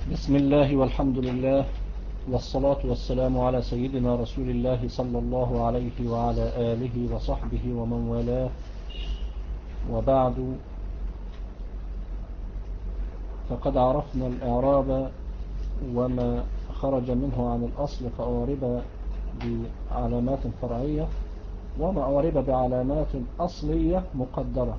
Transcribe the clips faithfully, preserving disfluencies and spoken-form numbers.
بسم الله والحمد لله والصلاة والسلام على سيدنا رسول الله صلى الله عليه وعلى آله وصحبه ومن والاه، وبعد. فقد عرفنا الإعراب وما خرج منه عن الأصل فأعرب بعلامات فرعية، وما أعرب بعلامات أصلية مقدرة،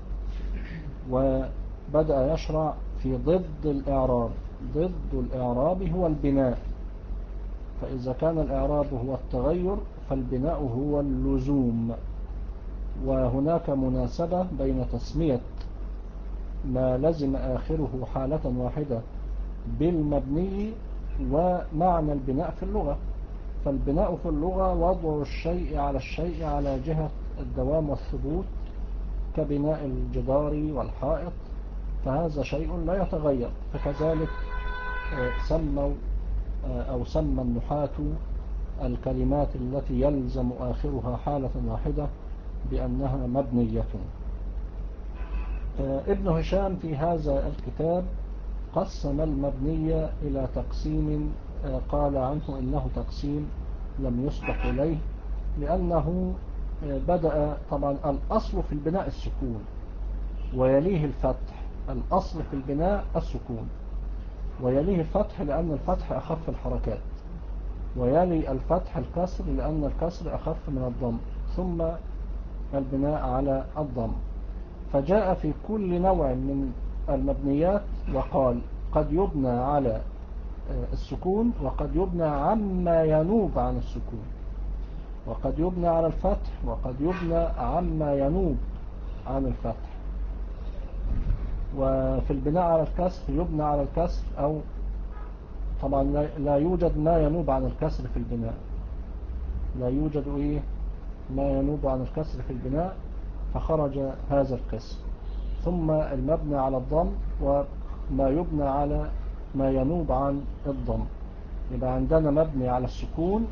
وبدأ يشرع في ضد الإعراب. ضد الإعراب هو البناء، فإذا كان الإعراب هو التغير فالبناء هو اللزوم. وهناك مناسبة بين تسمية ما لزم آخره حالة واحدة بالمبني ومعنى البناء في اللغة. فالبناء في اللغة وضع الشيء على الشيء على جهة الدوام والثبوت، كبناء الجدار والحائط، فهذا شيء لا يتغير. فكذلك سموا أو سمى النحاة الكلمات التي يلزم آخرها حالة واحدة بأنها مبنية. ابن هشام في هذا الكتاب قسم المبنية إلى تقسيم قال عنه إنه تقسيم لم يسبق إليه، لأنه بدأ طبعا الأصل في البناء السكون ويليه الفتح. الأصل في البناء السكون ويليه الفتح لأن الفتح أخف الحركات، ويلي الفتح الكسر لأن الكسر أخف من الضم، ثم البناء على الضم. فجاء في كل نوع من المبنيات وقال قد يبنى على السكون، وقد يبنى عما ينوب عن السكون، وقد يبنى على الفتح، وقد يبنى عما ينوب عن الفتح. وفي البناء على الكسر يبنى على الكسر، أو طبعا لا يوجد ما ينوب عن الكسر في البناء، لا يوجد إيه ما ينوب عن الكسر في البناء، فخرج هذا القسم. ثم المبنى على الضم وما يبنى على ما ينوب عن الضم. يبقى عندنا مبني على السكون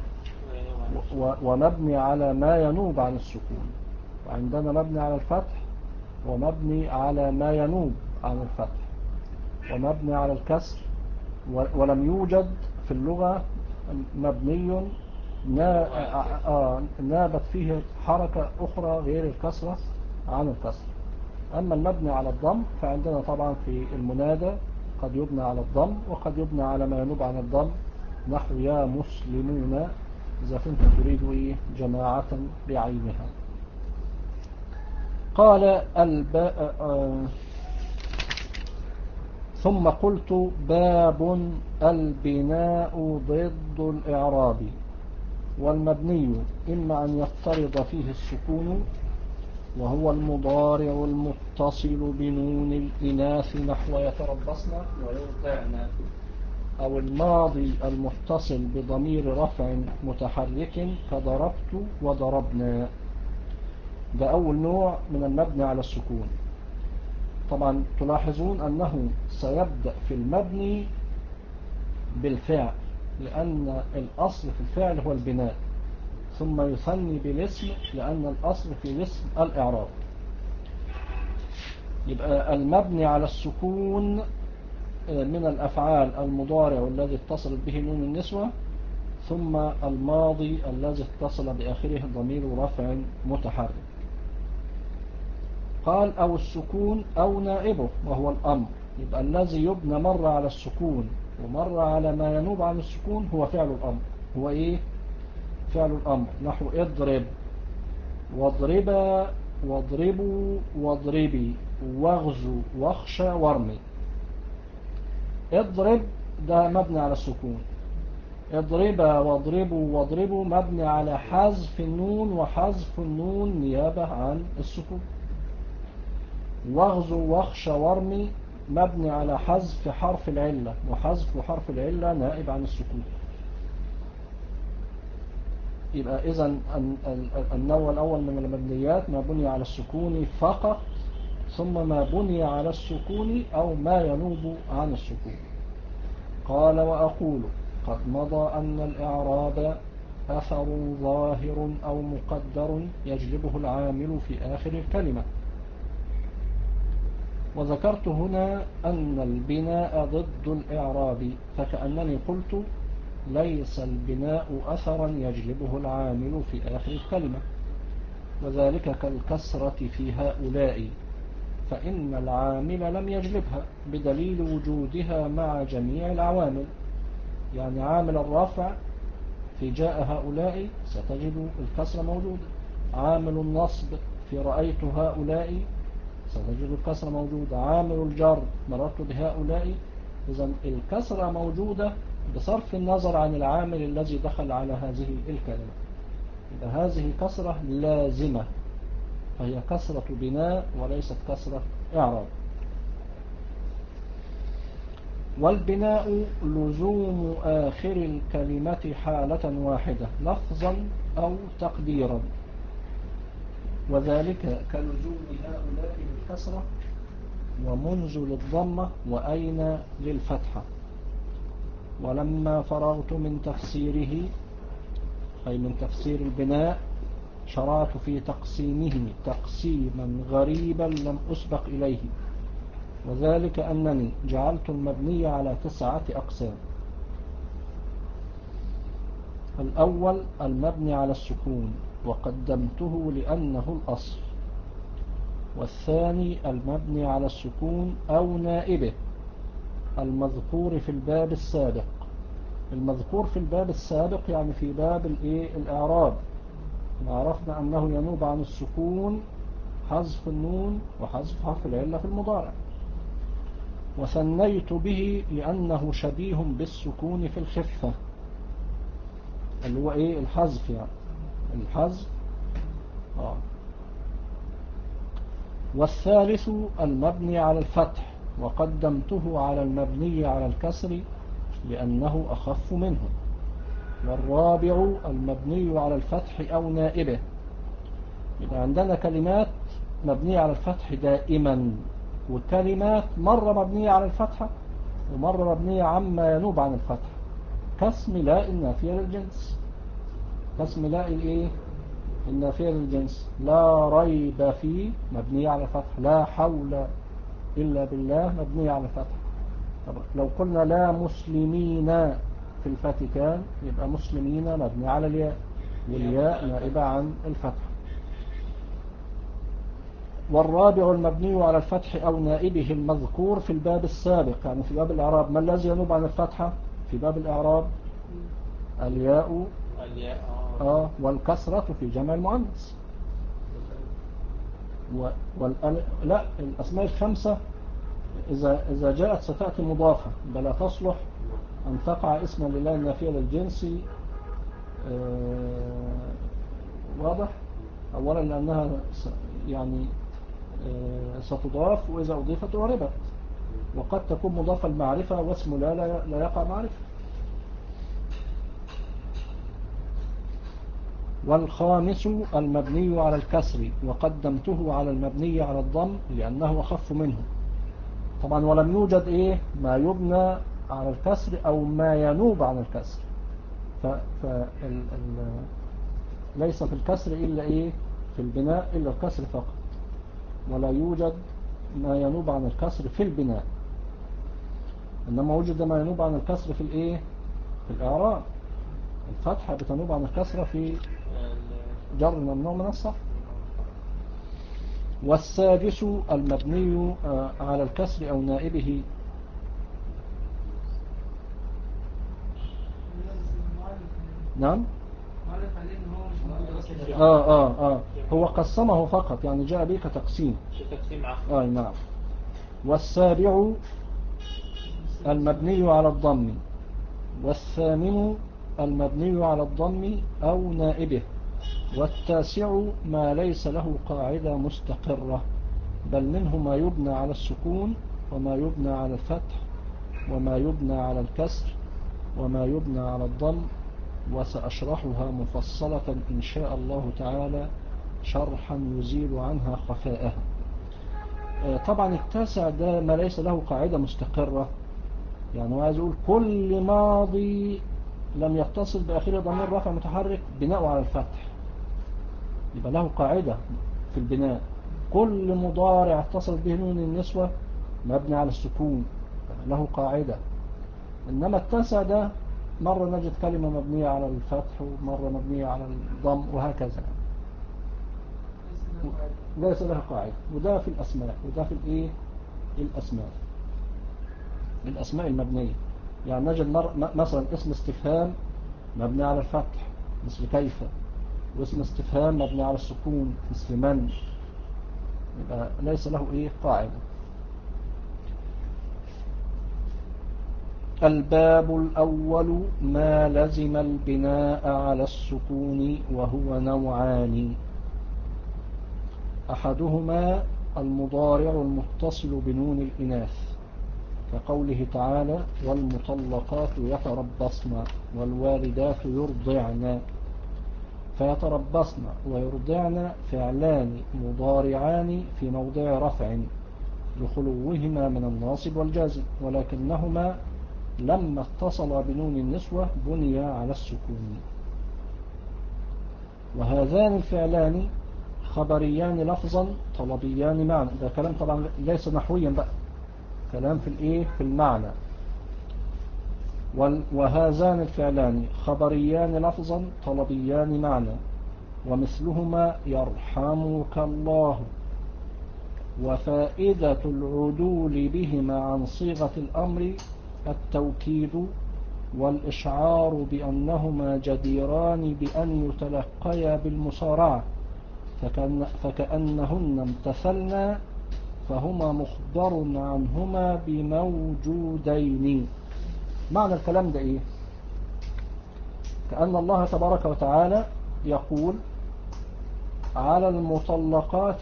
ومبني على ما ينوب عن السكون، وعندنا مبني على الفتح ومبني على ما ينوب عن الفتح، ومبني على الكسر. ولم يوجد في اللغة مبني نابت فيه حركة أخرى غير الكسرة عن الكسر. أما المبني على الضم فعندنا طبعا في المنادى قد يبنى على الضم وقد يبنى على ما ينوب عن الضم، نحو يا مسلمون إذا كنت تريد جماعة بعينها. قال الباء آه ثم قلت باب البناء ضد الإعراب، والمبني إما أن يفترض فيه السكون وهو المضارع المتصل بنون الإناث نحو يتربصن ويرضعن، أو الماضي المتصل بضمير رفع متحرك كضربت وضربنا. ده أول نوع من المبني على السكون. طبعا تلاحظون أنه سيبدأ في المبني بالفعل، لأن الأصل في الفعل هو البناء، ثم يثني بالاسم لأن الأصل في الاسم الإعراب. يبقى المبني على السكون من الأفعال المضارع الذي اتصلت به نون النسوة، ثم الماضي الذي اتصل بآخره ضمير رفع متحرك. قال أو السكون أو نائبه وهو الأمر. يبقى الذي يبنى مرة على السكون ومرة على ما ينوب عن السكون هو فعل الأمر. هو إيه فعل الأمر؟ نحو اضرب واضربا واضربوا واضربي واغزو واخشى وارمي. اضرب ده مبني على السكون، اضربا واضربوا واضربوا مبني على حذف النون، وحذف النون نيابة عن السكون. واغزو واخشى وارمي مبني على حذف حرف العلة، وحذف حرف العلة نائب عن السكون. يبقى إذن النوع الأول من المبنيات ما بني على السكون فقط، ثم ما بني على السكون أو ما ينوب عن السكون. قال وأقول قد مضى أن الإعراب أثر ظاهر أو مقدر يجلبه العامل في آخر الكلمة. وذكرت هنا أن البناء ضد الإعراب، فكأنني قلت ليس البناء أثرا يجلبه العامل في آخر الكلمة، وذلك كالكسرة في هؤلاء، فإن العامل لم يجلبها بدليل وجودها مع جميع العوامل. يعني عامل الرفع في جاء هؤلاء ستجد الكسرة موجودة، عامل النصب في رأيت هؤلاء ستجد الكسرة موجودة، عامل الجر مررت بهؤلاء. إذن الكسرة موجودة بصرف النظر عن العامل الذي دخل على هذه الكلمة. إذا هذه كسرة لازمة، فهي كسرة بناء وليست كسرة إعراب. والبناء لزوم آخر الكلمة حالة واحدة لفظا أو تقديرا، وذلك كلزوم هؤلاء للكسرة ومنذ للضمة وأين للفتحة. ولما فرغت من تفسيره أي من تفسير البناء شرعت في تقسيمه تقسيما غريبا لم أسبق إليه، وذلك أنني جعلت المبني على تسعة أقسام. الأول المبني على السكون وقدمته لأنه الأصل، والثاني المبني على السكون أو نائبه المذكور في الباب السابق. المذكور في الباب السابق يعني في باب الإعراب، عرفنا أنه ينوب عن السكون حذف النون وحذف حرف العلة في المضارع. وثنيت به لأنه شبيه بالسكون في الخفة اللي هو إيه الحذف، يعني الحذف آه. والثالث المبني على الفتح وقدمته على المبني على الكسر لأنه أخف منه. والرابع المبني على الفتح أو نائبه. يبقى عندنا كلمات مبنية على الفتح دائما، وكلمات مرة مبنية على الفتحة ومرة مبنية عما ينوب عن الفتح، كاسم لا النافية للجنس. كاسم لا الايه النافية للجنس، لا ريب فيه مبنية على الفتح، لا حول إلا بالله مبنية على الفتح. طب لو قلنا لا مسلمين في الفاتيكان يبقى مسلمين مبني على الياء، والياء نائبة عن الفتح. والرابع المبني على الفتح أو نائبه المذكور في الباب السابق، يعني في باب الإعراب. ما الذي ينوب عن الفتحة في باب الإعراب؟ الياء آه والكسرة في جمع المؤنث. والأل... لا الأسماء الخمسة إذا إذا جاءت ستأتي مضافة بلا تصلح أن تقع اسما لله النافية للجنس. آه واضح. أولا لأنها يعني آه ستضاف، وإذا أضيفت أعربت، وقد تكون مضافة المعرفة واسم لا لا يقع معرفة. والخامس المبني على الكسر وقدمته على المبني على الضم لأنه أخف منه. طبعا ولم يوجد إيه ما يبنى على الكسر أو ما ينوب عن الكسر، ف... ف... ال... ال... ليس في الكسر إلا إيه في البناء إلا الكسر فقط، ولا يوجد ما ينوب عن الكسر في البناء، إنما وجد ما ينوب عن الكسر في الإيه في الإعراب. الفتحة بتنوب عن الكسرة في جر ممنوع من الصرف. والسادس المبني على الكسر أو نائبه. نعم آه آه آه هو قسمه فقط، يعني جاء به كتقسيم. آه نعم. والسابع المبني على الضم، والثامن المبني على الضم أو نائبه، والتاسع ما ليس له قاعدة مستقرة، بل منه ما يبنى على السكون وما يبنى على الفتح وما يبنى على الكسر وما يبنى على الضم، وسأشرحها مفصلة إن شاء الله تعالى شرحا يزيل عنها خفاءها. طبعا التاسع ده ما ليس له قاعدة مستقرة، يعني هو عايز يقول كل ماضي لم يتصل بآخره ضمير رفع متحرك بناء على الفتح يبقى له قاعدة في البناء. كل مضارع اتصل به نون النسوة مبني على السكون له قاعدة. إنما التاسع ده مرة نجد كلمة مبنية على الفتح ومرة مبنية على الضم وهكذا، ليس لها قاعدة. وده في الأسماء، وده في الإيه الأسماء الأسماء المبنية. يعني نجد مثلا اسم استفهام مبني على الفتح مثل كيف، واسم استفهام مبني على السكون مثل من، يبقى ليس له إيه قاعدة. الباب الأول ما لزم البناء على السكون وهو نوعان. أحدهما المضارع المتصل بنون الإناث كقوله تعالى والمطلقات يتربصن والوالدات يرضعن، فيتربصن ويرضعن فعلان مضارعان في موضع رفع لخلوهما من الناصب والجازم، ولكنهما لما اتصل بنون النسوة بني على السكون. وهذان الفعلان خبريان لفظا طلبيان معنى. ده كلام طبعا ليس نحويا بقى، كلام في الايه في المعنى. وهذان الفعلان خبريان لفظا طلبيان معنى، ومثلهما يرحمك الله. وفائدة العدول بهما عن صيغة الأمر التوكيد والإشعار بأنهما جديران بأن يتلقيا بالمسارعة، فكأن فكأنهن امتثلنا فهما مخبر عنهما بموجودين. معنى الكلام ده إيه؟ كأن الله تبارك وتعالى يقول على المطلقات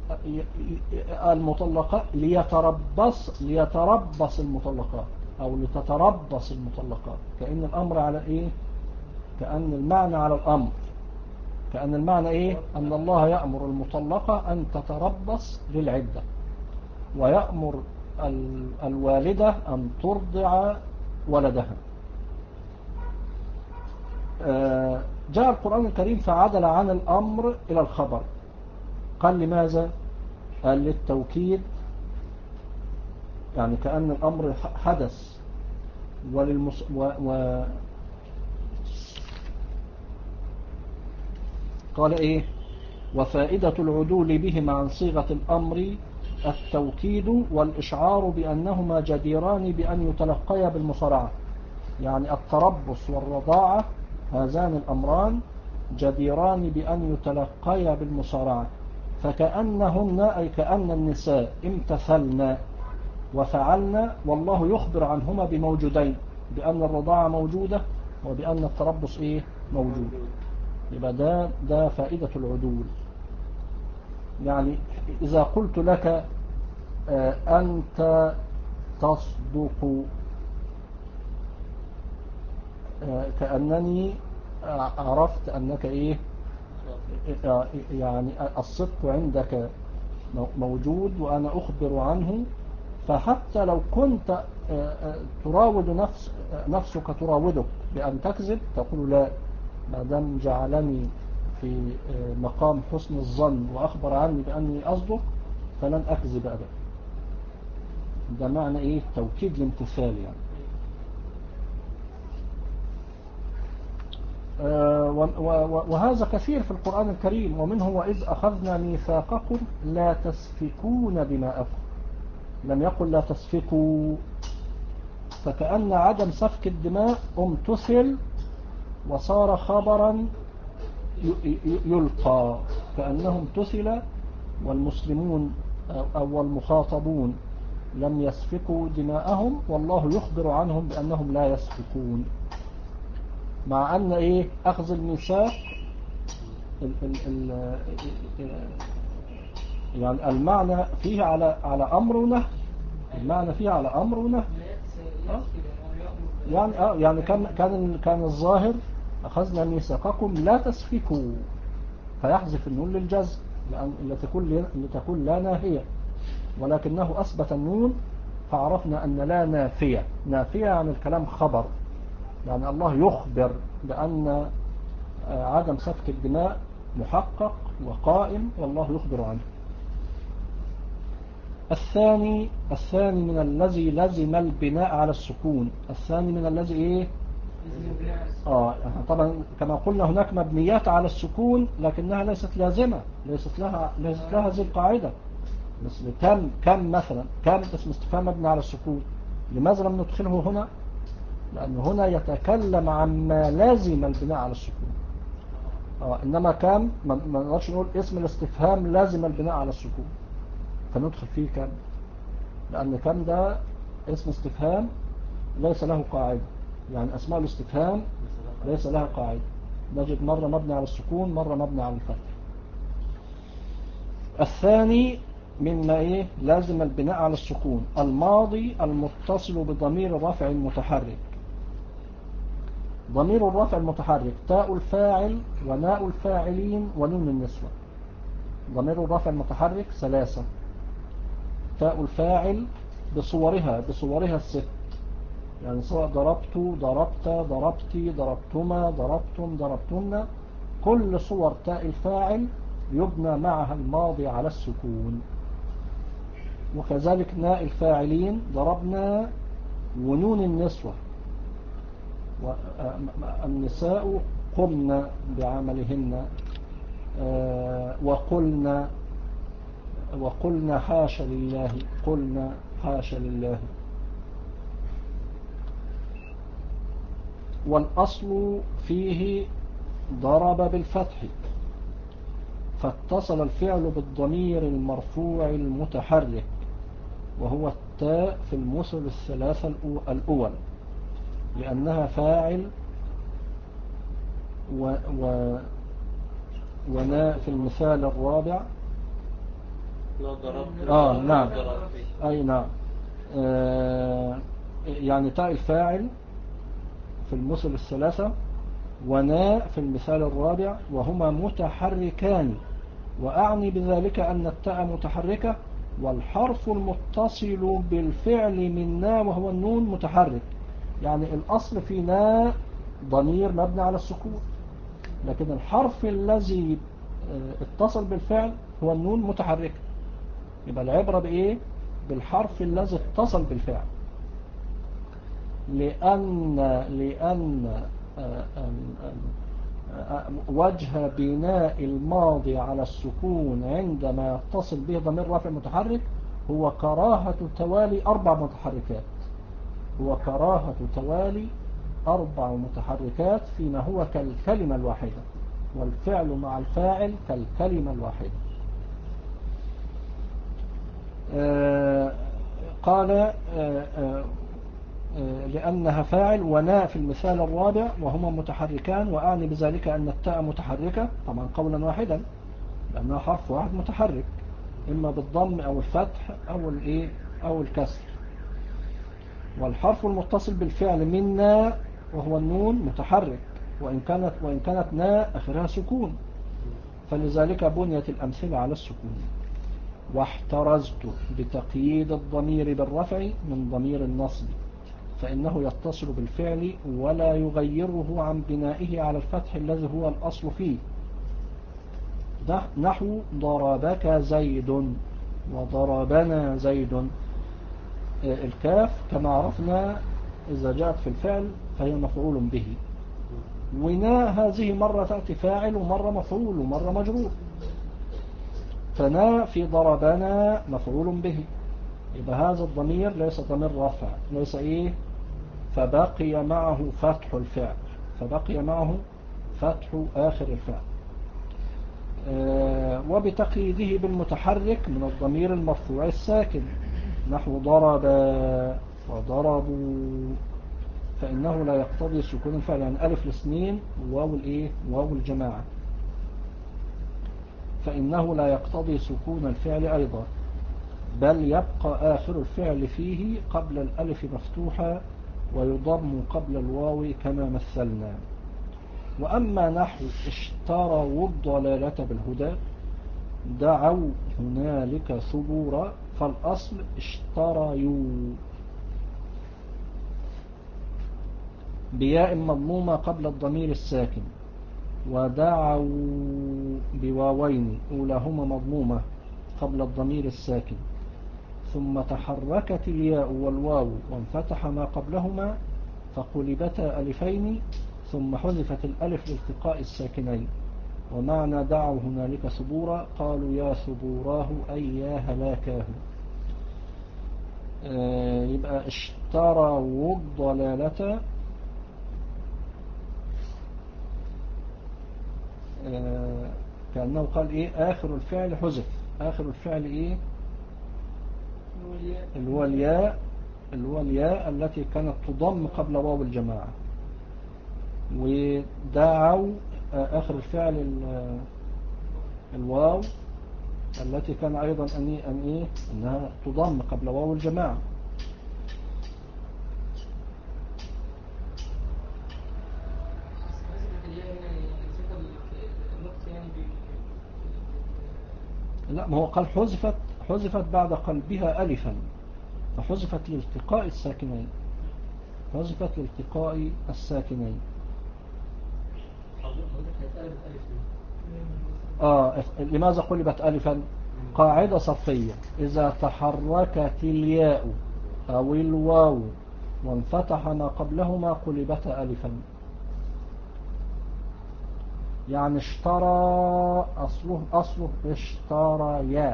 المطلقات ليتربص ليتربص المطلقات أو لتتربص المطلقات. كأن الأمر على إيه؟ كأن المعنى على الأمر، كأن المعنى إيه؟ أن الله يأمر المطلقة أن تتربص للعدة، ويأمر الوالدة أن ترضع ولدها. جاء القرآن الكريم فعدل عن الأمر إلى الخبر. قال لماذا؟ قال للتوكيد، يعني كأن الأمر حدث وللمس... و... و... قال إيه؟ وفائدة العدول بهما عن صيغة الأمر التوكيد والإشعار بأنهما جديران بأن يتلقيا بالمصارعة. يعني التربص والرضاعة هذان الأمران جديران بأن يتلقيا بالمصارعة، فكأنهن أي كأن النساء امتثلنا وفعلنا، والله يخبر عنهما بموجودين، بأن الرضاعة موجودة وبأن التربص إيه موجود. يبقى ده, ده فائدة العدول. يعني إذا قلت لك أنت تصدق، كأنني عرفت أنك إيه، يعني الصدق عندك موجود وأنا أخبر عنه. فحتى لو كنت تراود نفس نفسك تراودك بأن تكذب، تقول لا، ما دام جعلني في مقام حسن الظن وأخبر عني بأني أصدق فلن أكذب أبدا. ده معنى إيه؟ توكيد الامتثال يعني. وهذا كثير في القرآن الكريم، ومنه وإذ أخذنا ميثاقكم لا تسفكون دماءكم، لم يقل لا تسفكوا. فكأن عدم سفك الدماء امتثل وصار خبرا يلقى، كأنه امتثل والمسلمون أو المخاطبون لم يسفكوا دماءهم، والله يخبر عنهم بأنهم لا يسفكون. مع أن إيه أخذ الميثاق ال ال ال يعني المعنى فيه على على أمر ونهي، المعنى فيه على أمر ونهي. يعني آه يعني كان كان كان الظاهر أخذنا ميثاقكم لا تسفكوا، فيحذف النون للجزم لأن لتكون لتكون لا ناهية، ولكنه أثبت النون فعرفنا أن لا نافية. نافية عن الكلام خبر، يعني الله يخبر بأن عدم سفك الدماء محقق وقائم، والله يخبر عنه. الثاني الثاني من الذي لزم البناء على السكون. الثاني من الذي ايه؟ اه طبعا كما قلنا هناك مبنيات على السكون لكنها ليست لازمة، ليست لها ليست لها هذه القاعدة. مثل كم كم مثلا، كم اسم استفهام مبني على السكون، لماذا لم ندخله هنا؟ لأن هنا يتكلم عما لازم البناء على السكون. آه إنما كم ما نقدرش نقول اسم الاستفهام لازم البناء على السكون فندخل فيه كم، لأن كم ده اسم استفهام ليس له قاعدة. يعني أسماء الاستفهام ليس لها قاعدة، نجد مرة مبني على السكون مرة مبني على الفتح. الثاني مما إيه لازم البناء على السكون الماضي المتصل بضمير الرفع المتحرك. ضمير الرفع المتحرك تاء الفاعل وناء الفاعلين ونون النسوة. ضمير الرفع المتحرك ثلاثة: تاء الفاعل بصورها بصورها الست، يعني سواء ضربت ضربت ضربتي ضربتما ضربتم ضربتن، كل صور تاء الفاعل يبنى معها الماضي على السكون. وكذلك ناء الفاعلين ضربنا ونون النسوة، والنساء قمنا بعملهن وقلنا وقلنا حاشا لله قلنا حاشا لله. والأصل فيه ضرب بالفتح، فاتصل الفعل بالضمير المرفوع المتحرك وهو التاء في المثل الثلاثة الأول، لأنها فاعل و و وناء في المثال الرابع. آه نعم أي نعم آه يعني تاء الفاعل في المثل الثلاثة وناء في المثال الرابع وهما متحركان، وأعني بذلك أن التاء متحركة والحرف المتصل بالفعل من نا وهو النون متحرك. يعني الأصل في نا ضمير مبني على السكون، لكن الحرف الذي اتصل بالفعل هو النون متحرك. يبقى العبرة بإيه؟ بالحرف الذي اتصل بالفعل، لأن لأن وجه بناء الماضي على السكون عندما يتصل به ضمير رافع متحرك هو كراهة توالي أربع متحركات هو كراهة توالي أربع متحركات فيما هو كالكلمة الواحدة، والفعل مع الفاعل كالكلمة الواحدة. آه قال آه آه لأنها فاعل وناء في المثال الرابع وهما متحركان، وأعني بذلك أن التاء متحركة طبعا قولا واحدا لأنها حرف واحد متحرك إما بالضم أو الفتح أو الإيه أو الكسر. والحرف المتصل بالفعل من ناء وهو النون متحرك، وإن كانت وإن كانت ناء آخرها سكون، فلذلك بنيت الأمثلة على السكون. واحترزت بتقييد الضمير بالرفع من ضمير النصب، فإنه يتصل بالفعل ولا يغيره عن بنائه على الفتح الذي هو الأصل فيه. نحو ضربك زيد وضربنا زيد. الكاف كما عرفنا إذا جاءت في الفعل فهي مفعول به، ونا هذه مرة تأتي فاعل ومرة مفعول ومرة مجرور، فنا في ضربنا مفعول به، يبقى هذا الضمير ليس ضمير رفع، ليس إيه، فبقي معه فتح الفعل فبقي معه فتح آخر الفعل. آه وبتقييده بالمتحرك من الضمير المرفوع الساكن نحو ضرب وضربوا، فإنه لا يقتضي سكون الفعل، يعني ألف الاثنين واو الإيه واو الجماعة، فإنه لا يقتضي سكون الفعل أيضا، بل يبقى آخر الفعل فيه قبل الألف مفتوحة ويضم قبل الواو كما مثلنا. وأما نحو اشتروا الضلالة بالهدى دعوا هنالك ثبورا، فالأصل اشتريوا بياء مضمومة قبل الضمير الساكن، ودعوا بواوين أولاهما مضمومة قبل الضمير الساكن، ثم تحركت الياء والواو وانفتح ما قبلهما فقلبتا ألفين ثم حذفت الألف لالتقاء الساكنين. ومعنى دعوا هنالك ثبورا قالوا يا ثبوراه أي يا هلاكاه. آه يبقى اشتروا الضلالة آه كأنه قال ايه آخر الفعل حذف. آخر الفعل ايه اللي هو الياء اللي هو الياء التي كانت تضم قبل واو الجماعة. ودعوا آخر الفعل الواو التي كان أيضا أن أن إيه أنها تضم قبل واو الجماعة. لا ما هو قال حذفت حذفت بعد قلبها ألفا فحذفت لالتقاء الساكنين. حذفت لالتقاء الساكنين. آه لماذا قلبت ألفا؟ قاعدة صفية إذا تحركت الياء أو الواو وانفتح ما قبلهما قلبت ألفا. يعني اشترى أصله أصله اشتريا.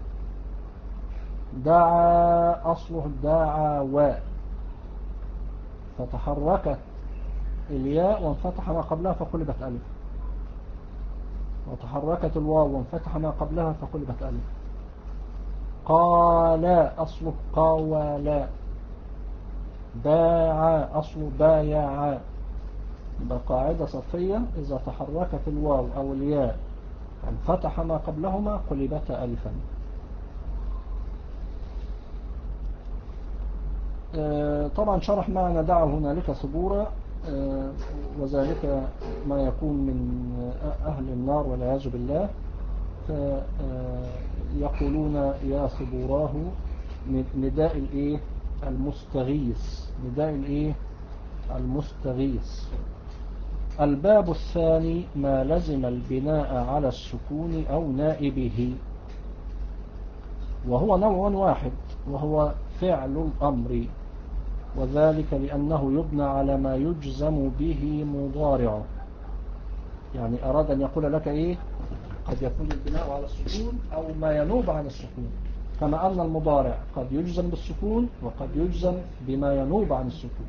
دعا أصله دعوا. فتحركت الياء وانفتح ما قبلها فقلبت ألف. وتحركت الواو وانفتح ما قبلها فقلبت ألف. قال أصله قاولا. باع أصله بايع. يبقى قاعدة صفية إذا تحركت الواو أو الياء وانفتح ما قبلهما قلبتا ألفا. طبعا شرح معنى دعوا هنالك ثبورا وذلك ما يكون من أهل النار والعياذ بالله فيقولون يا ثبوراه نداء الايه المستغيث. نداء الايه المستغيث. الباب الثاني ما لزم البناء على السكون أو نائبه وهو نوع واحد وهو فعل الأمر وذلك لأنه يبنى على ما يجزم به مضارعه. يعني أراد أن يقول لك إيه قد يكون البناء على السكون أو ما ينوب عن السكون كما أن المضارع قد يجزم بالسكون وقد يجزم بما ينوب عن السكون.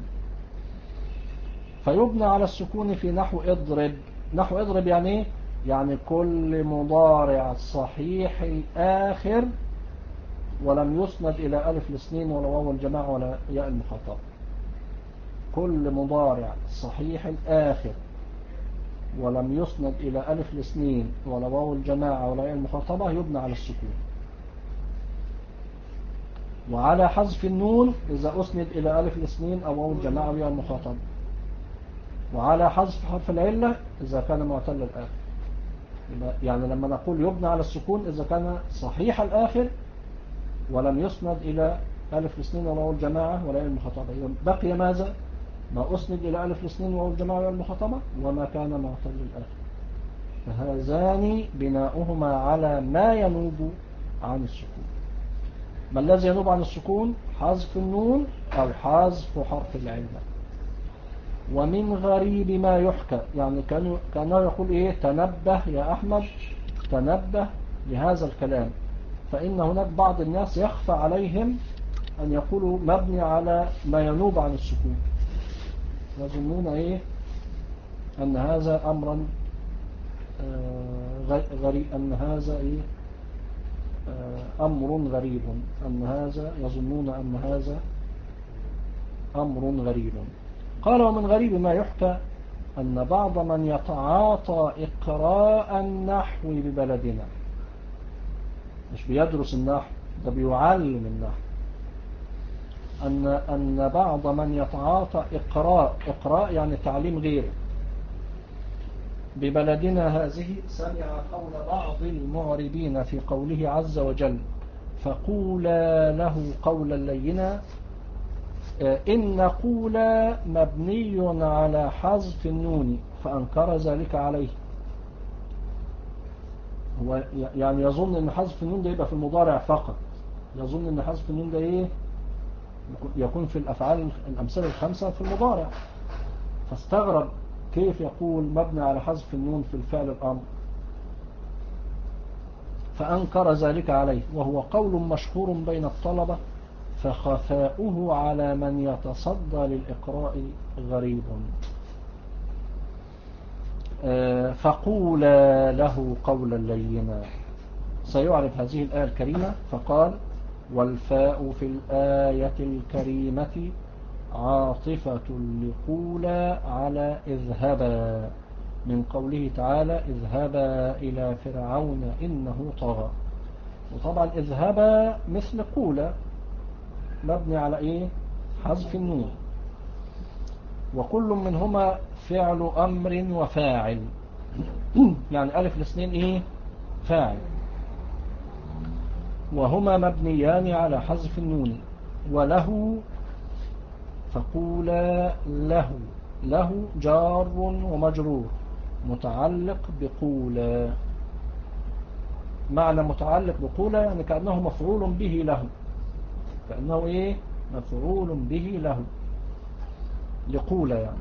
فيبنى على السكون في نحو اضرب. نحو اضرب يعني إيه؟ يعني كل مضارع صحيح الآخر ولم يسند إلى ألف الاثنين ولا واو الجماعة ولا ياء المخاطبة. كل مضارع صحيح الآخر ولم يسند إلى ألف الاثنين ولا واو الجماعة ولا ياء المخاطبة يبنى على السكون. وعلى حذف النون إذا أسند إلى ألف الاثنين أو واو الجماعة وياء المخاطبة. وعلى حذف حرف العلة إذا كان معتل الآخر. يعني لما نقول يبنى على السكون إذا كان صحيح الآخر ولم يسند إلى ألف الاثنين ولا واو الجماعة ولا ياء المخاطبة. بقي ماذا؟ ما أسند إلى ألف الاثنين وواو الجماعة وياء المخاطبة وما كان معتل الآخر. فهذان بناؤهما على ما ينوب عن السكون. ما الذي ينوب عن السكون؟ حذف النون أو حذف حرف العلة. ومن غريب ما يحكى يعني كانوا كانوا يقول إيه تنبه يا أحمد تنبه لهذا الكلام. فإن هناك بعض الناس يخفى عليهم أن يقولوا مبني على ما ينوب عن السكون. يظنون إيه أن هذا أمرا غريب أن هذا إيه أمر غريب أن هذا يظنون أن هذا أمر غريب. قال ومن غريب ما يحكى أن بعض من يتعاطى إقراء النحو ببلدنا مش بيدرس النحو ده بيعلم النحو أن أن بعض من يتعاطى إقراء إقراء يعني تعليم غيره ببلدنا هذه سمع قول بعض المعربين في قوله عز وجل فقولا له قولا لينا إن قولا مبني على حذف النون فأنكر ذلك عليه. هو يعني يظن أن حذف النون ده يبقى في المضارع فقط يظن ان حذف النون ده ايه يكون في الافعال الامثله الخمسه في المضارع، فاستغرب كيف يقول مبني على حذف النون في الفعل الامر، فانكر ذلك عليه، وهو قول مشهور بين الطلبه، فخفاؤه على من يتصدى للإقراء غريب. فقولا له قولا لينا. سيعرف هذه الآية الكريمة، فقال والفاء في الآية الكريمة عاطفة لقولا على اذهبا، من قوله تعالى اذهبا إلى فرعون إنه طغى. وطبعا اذهبا مثل قولا مبني على ايه حذف النون، وكل منهما فعل امر وفاعل يعني الف الاثنين ايه فاعل، وهما مبنيان على حذف النون. وله فقولا له، له جار ومجرور متعلق بقولا. معنى متعلق بقولا يعني كأنه مفعول به له، كأنه ايه مفعول به له لقولا يعني.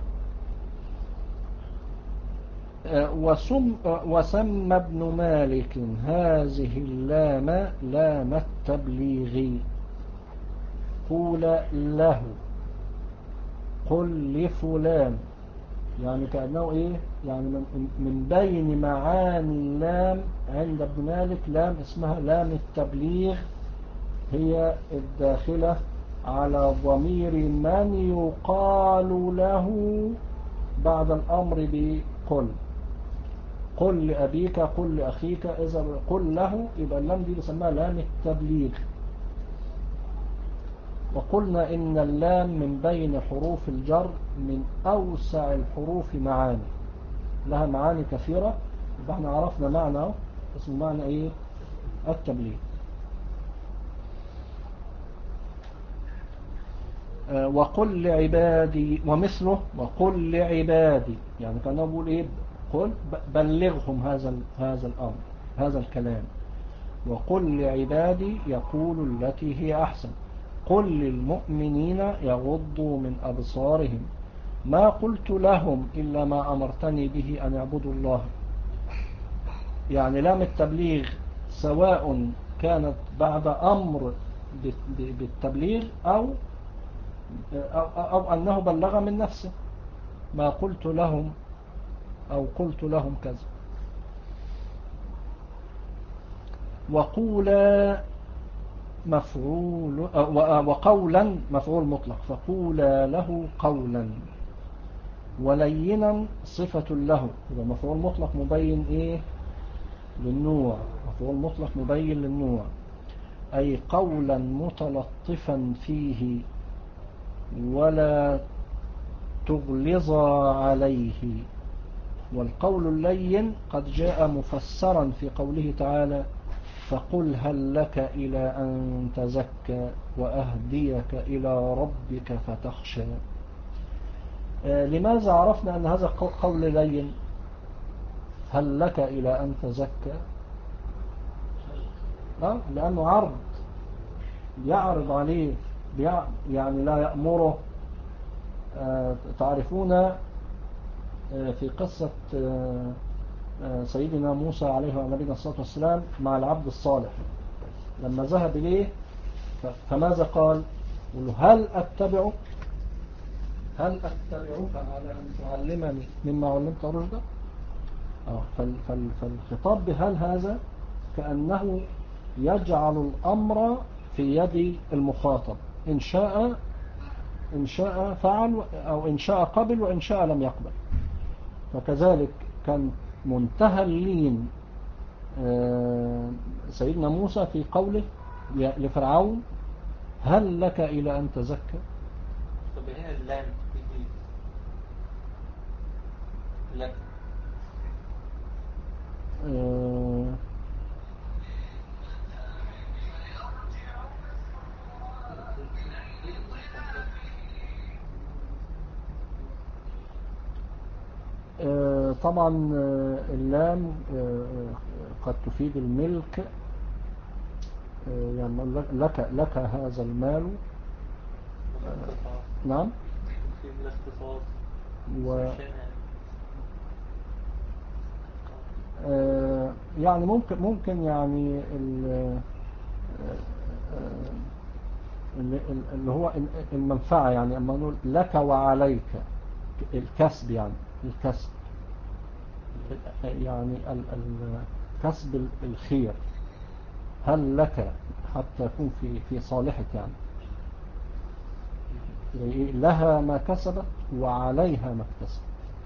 وسم وسمى ابن مالك هذه اللام لام التبليغ. قول له قل لفلان، يعني كأنه ايه يعني من بين معاني اللام عند ابن مالك لام اسمها لام التبليغ، هي الداخلة على ضمير من يقال له بعد الأمر بقل. قل لأبيك قل لأخيك، إذا قل له يبقى اللام دي بسمها لام التبليغ. وقلنا إن اللام من بين حروف الجر من أوسع الحروف معاني، لها معاني كثيرة، يبقى احنا عرفنا معنى اسم معنى ايه التبليغ. آه وقل لعبادي ومثله وقل لعبادي، يعني كان نقول ايه قل بلغهم هذا هذا الامر هذا الكلام. وقل لعبادي يقول التي هي احسن. قل للمؤمنين يغضوا من ابصارهم. ما قلت لهم الا ما امرتني به ان يعبدوا الله. يعني لام التبليغ سواء كانت بعد امر بالتبليغ او أو, أو أنه بلغ من نفسه. ما قلت لهم أو قلت لهم كذا. وقولا مفعول وقولا مفعول مطلق، فقولا له قولا. ولينا صفة له، يبقى مفعول مطلق مبين إيه للنوع، مفعول مطلق مبين للنوع، أي قولا متلطفا فيه ولا تغلظ عليه. والقول اللين قد جاء مفسرا في قوله تعالى فقل هل لك إلى أن تزكى وأهديك إلى ربك فتخشى. آه لماذا عرفنا أن هذا قول لين؟ هل لك إلى أن تزكى؟ آه لأنه عرض يعرض عليه، يعني لا يأمره. آه تعرفون آه في قصة آه سيدنا موسى عليه وعلى نبينا الصلاة والسلام مع العبد الصالح لما ذهب إليه، فماذا قال؟ هل أتبعك هل أتبعك على أن تعلمني مما علمت رشدا؟ فالخطاب بهل هذا كأنه يجعل الأمر في يد المخاطب، إن شاء إن شاء فعل أو إن شاء قبل وإن شاء لم يقبل. فكذلك كان منتهى اللين سيدنا موسى في قوله لفرعون هل لك إلى أن تزكى. طب هنا اللام تفيد لك آه آه طبعا اللام آه قد تفيد الملك يعني لك لك هذا المال. نعم. في الاختصاص و يعني ممكن ممكن يعني اللي هو المنفعة، يعني اما نقول لك وعليك، الكسب، يعني الكسب يعني كسب الخير، هل لك حتى يكون في في صالحك، يعني لها ما كسبت وعليها ما اكتسبت.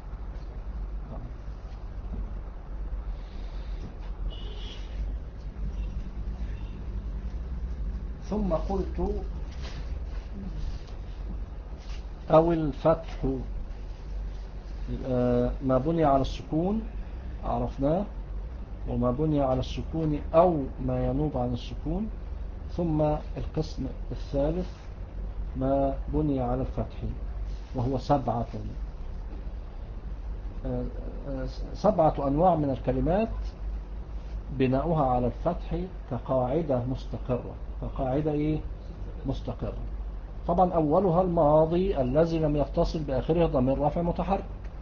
ثم قلت أو الفتح، ما بني على السكون عرفناه، وما بني على السكون أو ما ينوب عن السكون. ثم القسم الثالث ما بني على الفتح، وهو سبعة سبعة أنواع من الكلمات بناؤها على الفتح كقاعدة مستقرة، كقاعدة إيه؟ مستقرة. طبعا أولها الماضي الذي لم يتصل بآخره ضمير رفع متحرك.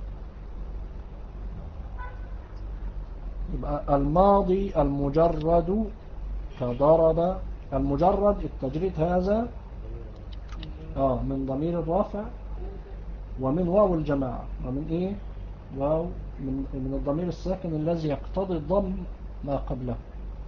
يبقى الماضي المجرد كضرب، المجرد التجريد هذا آه من ضمير الرافع ومن واو الجماعة، ومن إيه؟ واو من, من الضمير الساكن الذي يقتضي الضم ما قبله،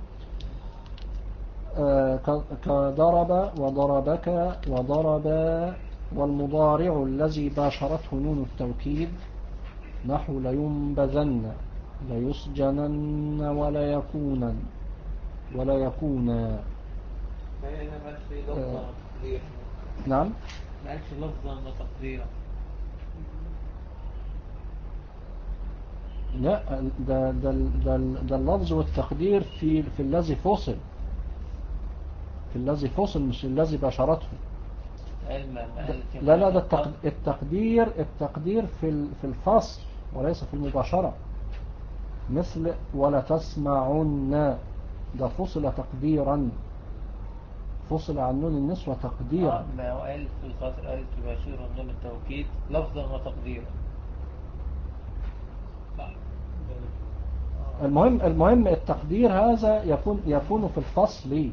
آه كضرب وضربك وضربا. والمضارع الذي باشرته نون التوكيد نحو لينبذن ليسجنن ولا يكونن ولا يكونا. آه نعم. ما قالش لفظا وتقديرا. لا، ده ده ده ده اللفظ والتقدير في في الذي فصل، في الذي فصل مش الذي باشرته. لا لا، ده التقدير التقدير في في الفصل وليس في المباشرة. مثل ولا تسمعن، ده فصل تقديرا، فصل عن نون النسوة تقديرا. آه ما هو قال في الخاطر قال تباشر نون التوكيد لفظا وتقديرا. المهم المهم التقدير هذا يكون يكون في الفصل،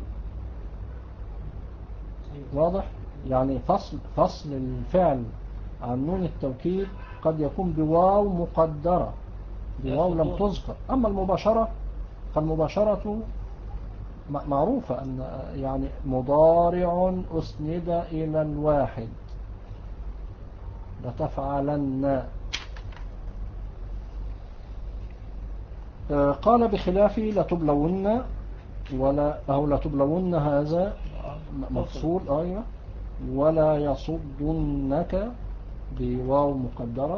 واضح؟ يعني فصل فصل الفعل عن نون التوكيد قد يكون بواو مقدرة، بواو لم تذكر. أما المباشرة فالمباشرة معروفة أن يعني مضارع أسند إلى الواحد لتفعلن. قال بخلاف لتبلون، ولا أو لتبلون هذا مفصول أيوة، ولا يصدنك بواو مقدرة،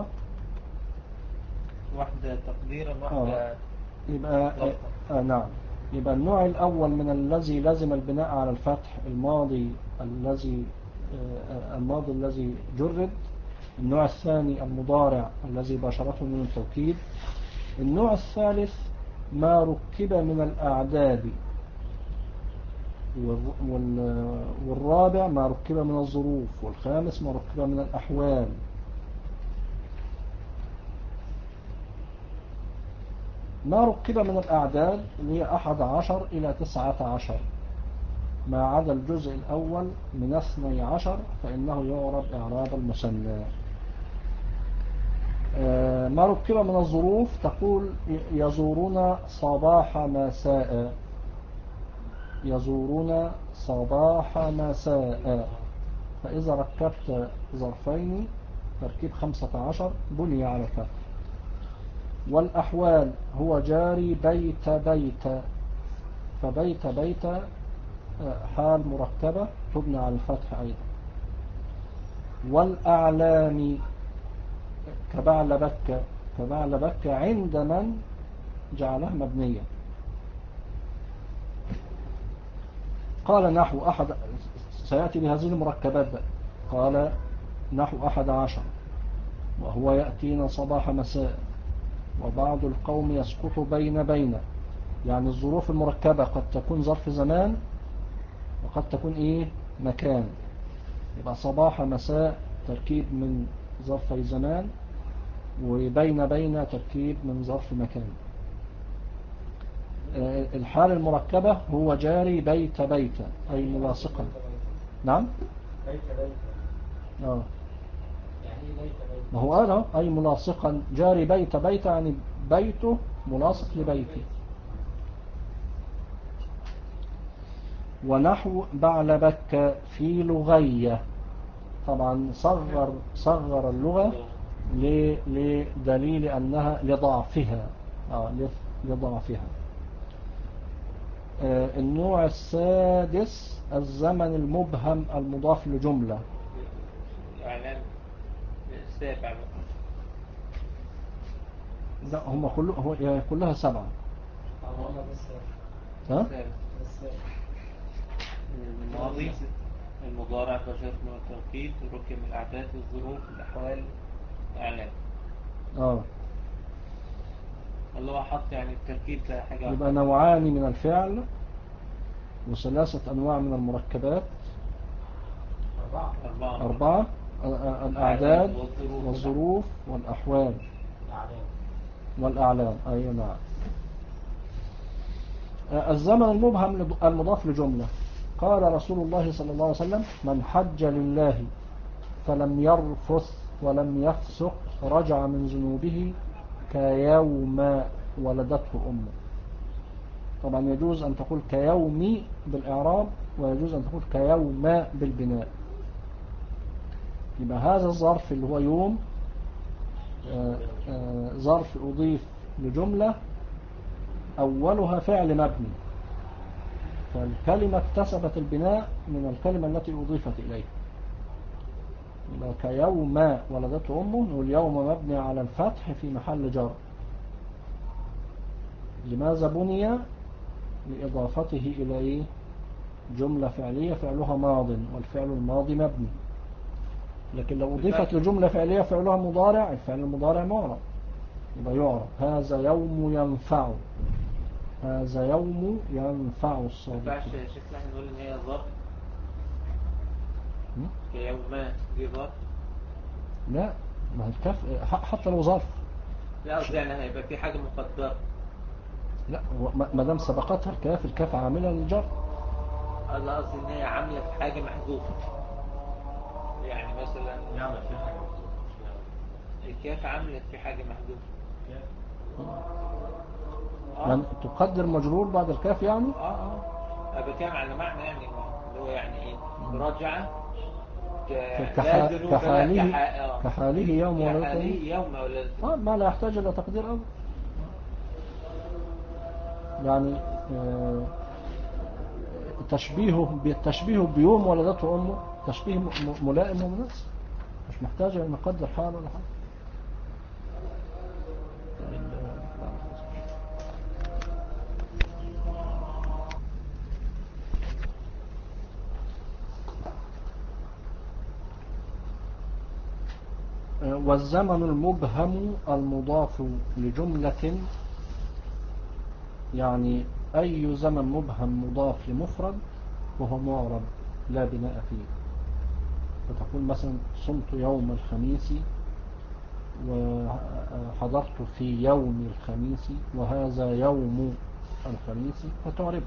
واحدة تقديرا واحدة. آه. يبقى آه نعم. يبقى النوع الأول من الذي لازم البناء على الفتح الماضي الذي آه الماضي الذي جرد. النوع الثاني المضارع الذي باشرته من التوكيد. النوع الثالث ما ركب من الأعداد. والرابع ما ركب من الظروف. والخامس ما ركب من الأحوال. ما ركب من الأعداد اللي هي أحد عشر إلى تسعة عشر، ما عدا الجزء الأول من اثني عشر فإنه يعرب إعراب المثنى. ما ركب من الظروف تقول يزورون صباح مساء، يزورون صباح مساء. فإذا ركبت ظرفين تركيب خمسة عشر بني على الفتح. والأحوال هو جاري بيت بيت، فبيت بيت حال مركبة تبنى على الفتح أيضا. والأعلام كبعل بك، كبعل بك عند من جعلها مبنية. قال نحو أحد، سيأتي بهذه المركبات بقى. قال نحو أحد عشر وهو يأتينا صباح مساء، وبعض القوم يسقط بين بين. يعني الظروف المركبة قد تكون ظرف زمان وقد تكون إيه مكان. يبقى صباح مساء تركيب من ظرفي زمان، وبين بين تركيب من ظرف مكان. الحال المركبة هو جاري بيت بيت أي ملاصقا. نعم بيت بيت اه يعني ايه بيت بيت؟ ما هو أنا أي ملاصقا، جاري بيت بيت يعني بيته ملاصق لبيتي. ونحو بعلبك في لغية، طبعا صغر صغر اللغة لدليل أنها لضعفها آه لضعفها. آه النوع السادس الزمن المبهم المضاف لجملة. إعلان السابع. لا هم كله هو يعني كلها سبعة. ها؟ الماضي، المضارع بشرط من التوكيد، ركن الأعداد، الظروف، الأحوال، الإعلان. اه اللي هو حط يعني التركيب ده حاجة يبقى نوعان من الفعل وثلاثة أنواع من المركبات. أربعة أربعة أربعة الأعداد والظروف, والظروف والأحوال والأعلام. أي نعم. الزمن المبهم المضاف لجملة. قال رسول الله صلى الله عليه وسلم من حج لله فلم يرفث ولم يفسق رجع من ذنوبه كيوم ولدته أمه. طبعا يجوز أن تقول كيوم بالإعراب، ويجوز أن تقول كيوم بالبناء. يبقى هذا الظرف اللي هو يوم آآ آآ ظرف أضيف لجملة أولها فعل مبني، فالكلمة اكتسبت البناء من الكلمة التي أضيفت إليه. يبقى كيوم ولدته أمه نقول يوم مبني على الفتح في محل جر. لماذا بني؟ لإضافته إلى إيه؟ جملة فعلية فعلها ماض، والفعل الماضي مبني. لكن لو أضيفت لجملة فعلية فعلها مضارع، الفعل المضارع معرب، يبقى يعرب هذا يوم ينفع، هذا يوم ينفع الصادقين. ما ينفعش يا شيخ نحن نقول إن هي ظرف كيوم دي ظرف؟ لا، ما الكاف حتى لو ظرف. لا قصدي يعني هيبقى في حاجة مقدرة. لا ما دام سبقتها الكاف، الكاف عاملة للجر. لا قصدي إن هي عاملة في حاجة محذوفة، يعني مثلا يعمل فيها حاجة محذوفة. الكاف عملت في حاجة محذوفة آه. يعني تقدر مجرور بعد الكاف يعني. اه اه أنا بتكلم على معنى يعني اللي هو يعني ايه رجع كح... كحاله كح... كحاله يوم كحاله ولدته يوم ولدته آه ما لا يحتاج إلى تقدير أبدا. يعني آه تشبيهه بالتشبيه بيوم ولدته أمه تشبيه ملائم ومناسب، مش محتاج أن نقدر حال ولا حاجة. والزمن المبهم المضاف لجملة، يعني أي زمن مبهم مضاف لمفرد وهو معرب لا بناء فيه. فتقول مثلا صمت يوم الخميس وحضرت في يوم الخميس وهذا يوم الخميس فتعرب.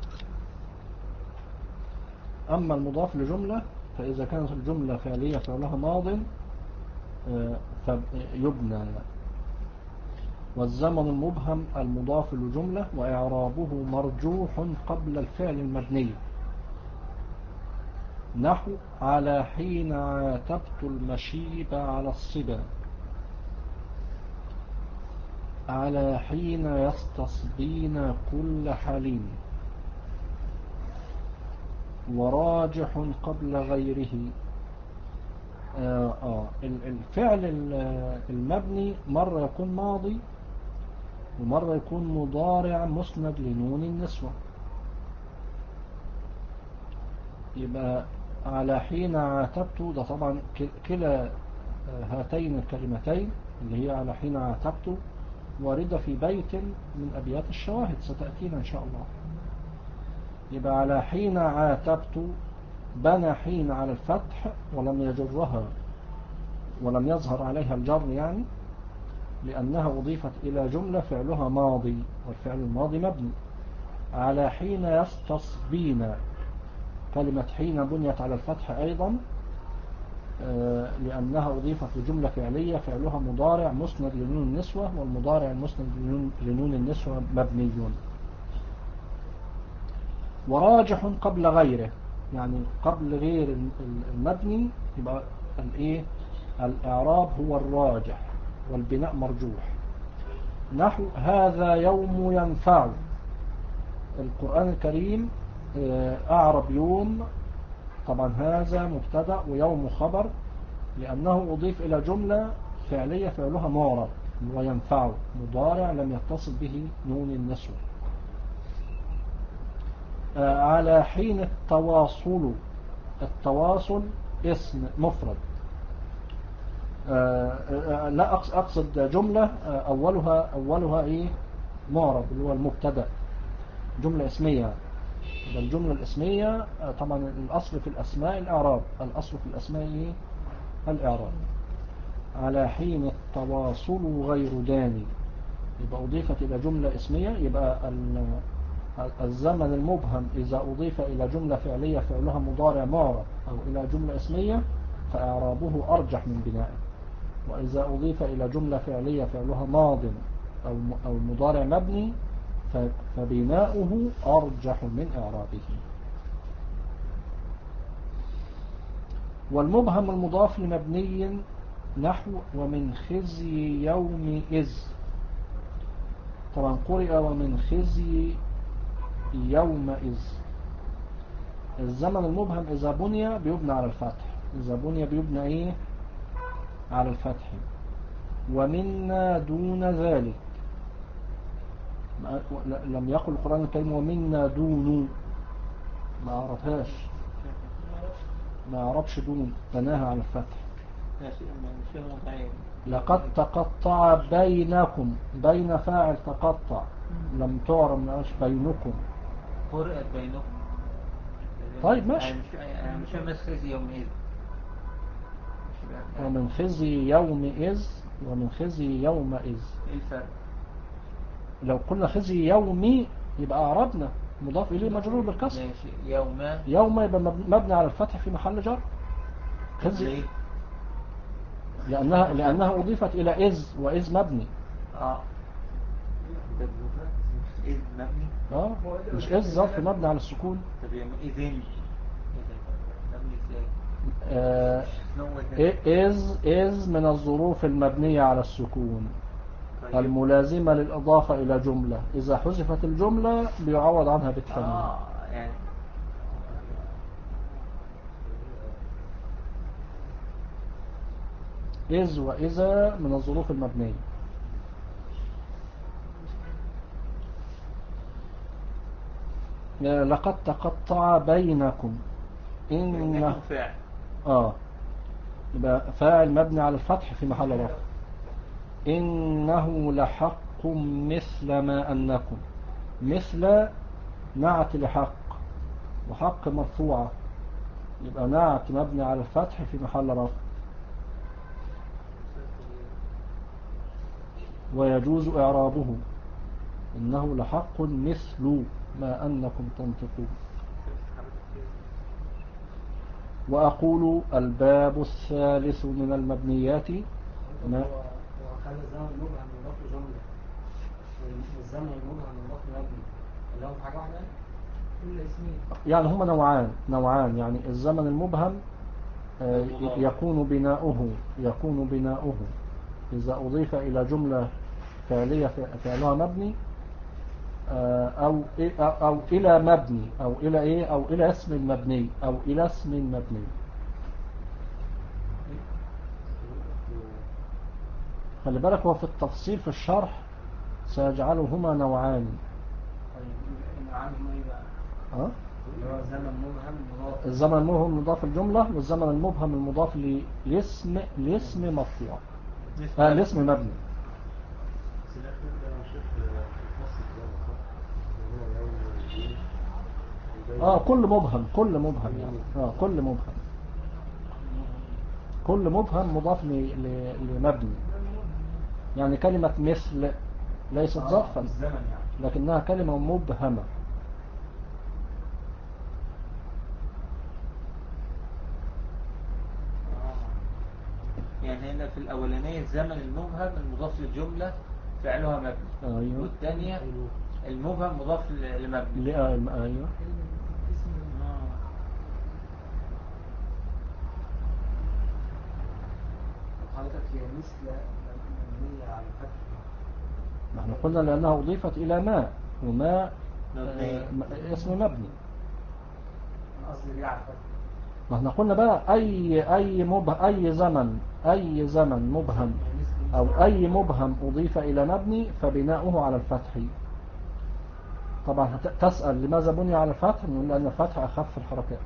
أما المضاف لجملة فإذا كانت الجملة فعلية فعلها ماض فيبنى. والزمن المبهم المضاف لجملة وإعرابه مرجوح قبل الفعل المبني. نحو على حين عاتبت المشيب على الصبا، على حين يستصبين كل حليم، وراجح قبل غيره. آه آه الفعل المبني مرة يكون ماضي ومرة يكون مضارع مسند لنون النسوة. يبقى على حين عاتبت ده طبعا كلا هاتين الكلمتين اللي هي على حين عاتبت واردة في بيت من أبيات الشواهد ستأتينا إن شاء الله. يبقى على حين عاتبت بنى حين على الفتح ولم يجرها ولم يظهر عليها الجر يعني، لأنها أضيفت إلى جملة فعلها ماضي والفعل الماضي مبني. على حين يستصبين، كلمة حين بنيت على الفتح أيضا لأنها أضيفت لجملة فعلية فعلها مضارع مسند لنون النسوة، والمضارع المسند لنون النسوة مبني. وراجح قبل غيره، يعني قبل غير المبني يبقى الايه الإعراب هو الراجح والبناء مرجوح. نحو هذا يوم ينفع، القرآن الكريم أعرب يوم، طبعا هذا مبتدأ ويوم خبر لأنه أضيف إلى جملة فعلية فعلها معرب، وينفع مضارع لم يتصل به نون النسوة. على حين التواصل، التواصل اسم مفرد، لا أقصد جملة أولها أولها إيه معرب اللي هو المبتدأ، جملة اسمية. الجملة الاسمية طبعا الأصل في الأسماء الإعراب، الأصل في الأسماء إيه الإعراب. على حين التواصل غير داني، يبقى أضيفت إلى جملة اسمية، يبقى الزمن المبهم إذا أضيف إلى جملة فعلية فعلها مضارع معرب أو إلى جملة اسمية فإعرابه أرجح من بنائه، وإذا أضيف إلى جملة فعلية فعلها ماض أو مضارع مبني فبناؤه أرجح من إعرابه. والمبهم المضاف لمبني نحو ومن خزي يومئذ، طبعا قرئ ومن خزي يومئذ. الزمن المبهم إذا بني بيبنى على الفتح، إذا بني بيبنى إيه على الفتح. ومنا دون ذلك، لم يقل القرآن الكريم ومنا دون، ما عرفهاش، ما عرفش دون، بناها على الفتح. لقد تقطع بينكم، بين فاعل تقطع لم تعرف مناش بينكم، قرأت بينكم. طيب ماشي. أنا مش من خزي يومئذ، ومن خزي يومئذ، ومن خزي يومئذ ايه الفرق؟ لو قلنا خزي يومي يبقى أعربنا مضاف إليه مجرور بالكسر. ماشي. يوم يوم يبقى مبني على الفتح في محل جر. خزي لأنها لأنها أضيفت إلى إذ، وإذ مبني. اه إذ مبني. اه مش إذ ظرف مبني على السكون. طب يعني إذن مبني ازاي؟ آه إذ إذ من الظروف المبنية على السكون الملازمة للإضافة إلى جملة، إذا حذفت الجملة بيعوض عنها بالتنوين. آه يعني إذ وإذا من الظروف المبنية. لقد تقطع بينكم، إن فاعل آه يبقى فاعل مبني على الفتح في محل رفع. إنه لحق مثل ما أنكم، مثل نعت لحق، وحق مرفوعة يبقى نعت مبني على الفتح في محل رفع. ويجوز إعرابه إنه لحق مثل ما أنكم تنطقون. وأقول الباب الثالث من المبنيات ما وخلى الزمن المبهم يضاف جملة، والزمن المبهم يضاف مبني، اللي هو في حاجة واحدة كل اسمين. يعني هما نوعان نوعان يعني الزمن المبهم يكون بناؤه يكون بناؤه إذا أضيف إلى جملة فعلية فعلها مبني أو أو إلى مبني أو إلى إيه أو إلى اسم مبني أو إلى اسم مبني. خلي بالك هو في التفصيل في الشرح سيجعلهما نوعان. النوعان هما إيه بقى؟ ها؟ اللي هو زمن مبهم مضاف، الزمن المبهم مضاف الجملة، والزمن المبهم المضاف لاسم لاسم مرفوع آه لاسم مبني. بس الأخير ده مش في الفصل ده صح؟ هو يوم الدين اه كل مبهم، كل مبهم يعني اه كل مبهم، كل مبهم مضاف ل- ل- لمبني. يعني كلمة مثل ليست ظرفا لكنها كلمة مبهمة. يعني هنا في الأولانية الزمن المبهم المضاف للجملة فعلها مبني. ايوه والثانية المبهم مضاف ل- لمبني. ل- آه، ايوه آه. حضرتك هي مثل مبنية على الفتح. ما احنا قلنا لأنها أضيفت إلى ما، وما مبنية. آه، م- اسم مبني. أنا قصدي ليه على الفتح. ما احنا قلنا بقى أي أي مبه أي زمن أي زمن مبهم أو أي مبهم أضيف إلى مبني فبناؤه على الفتح. طبعا هت- تسأل لماذا بني على الفتح؟ نقول لأن الفتح أخف الحركات.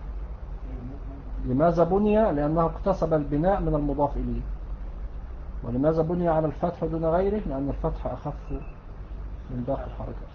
لماذا بني؟ لأنه اكتسب البناء من المضاف إليه. ولماذا بني على الفتح دون غيره؟ لأن الفتح أخف من باقي الحركات.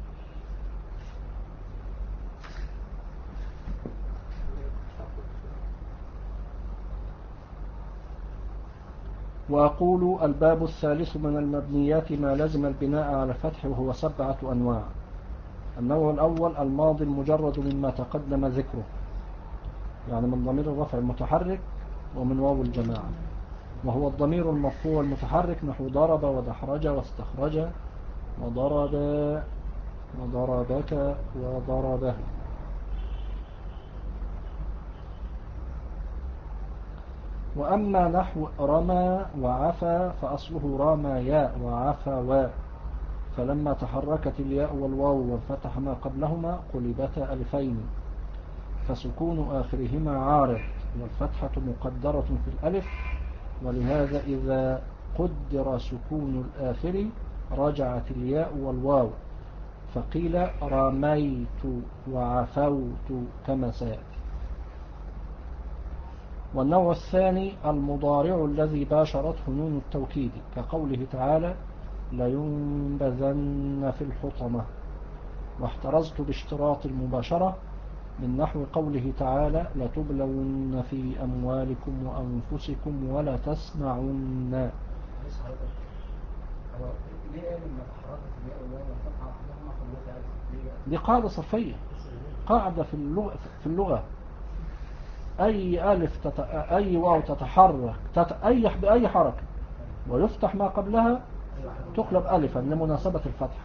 وأقول الباب الثالث من المبنيات ما لزم البناء على الفتح وهو سبعة أنواع. النوع الأول الماضي المجرد مما تقدم ذكره، يعني من ضمير الرفع المتحرك ومن واو الجماعة، وهو الضمير المرفوع المتحرك نحو ضرب ودحرج واستخرج وضرب وضربك وضربه. وأما نحو رمى وعفى فأصله رمى وعفى، فلما تحركت الياء والواو وانفتح ما قبلهما قلبتا ألفين، فسكون آخرهما عارض والفتحة مقدرة في الألف، ولهذا إذا قدر سكون الآخر رجعت الياء والواو، فقيل رميت وعفوت كما سيأتي. والنوع الثاني المضارع الذي باشرته نون التوكيد كقوله تعالى لينبذن في الحطمة. واحترزت باشتراط المباشرة من نحو قوله تعالى لتبلون في أموالكم وأنفسكم ولا تسمعن. معلش حضرتك، هو ليه قال لما تحركت الياء والواو والفتحة لهما خلوها ألف؟ ليه بقى؟ دي قاعدة صرفية، قاعدة في اللغة, في اللغة. أي ألف تت... أي واو تتحرك تت... أي بأي حركة ويفتح ما قبلها تقلب ألفا لمناسبة الفتح.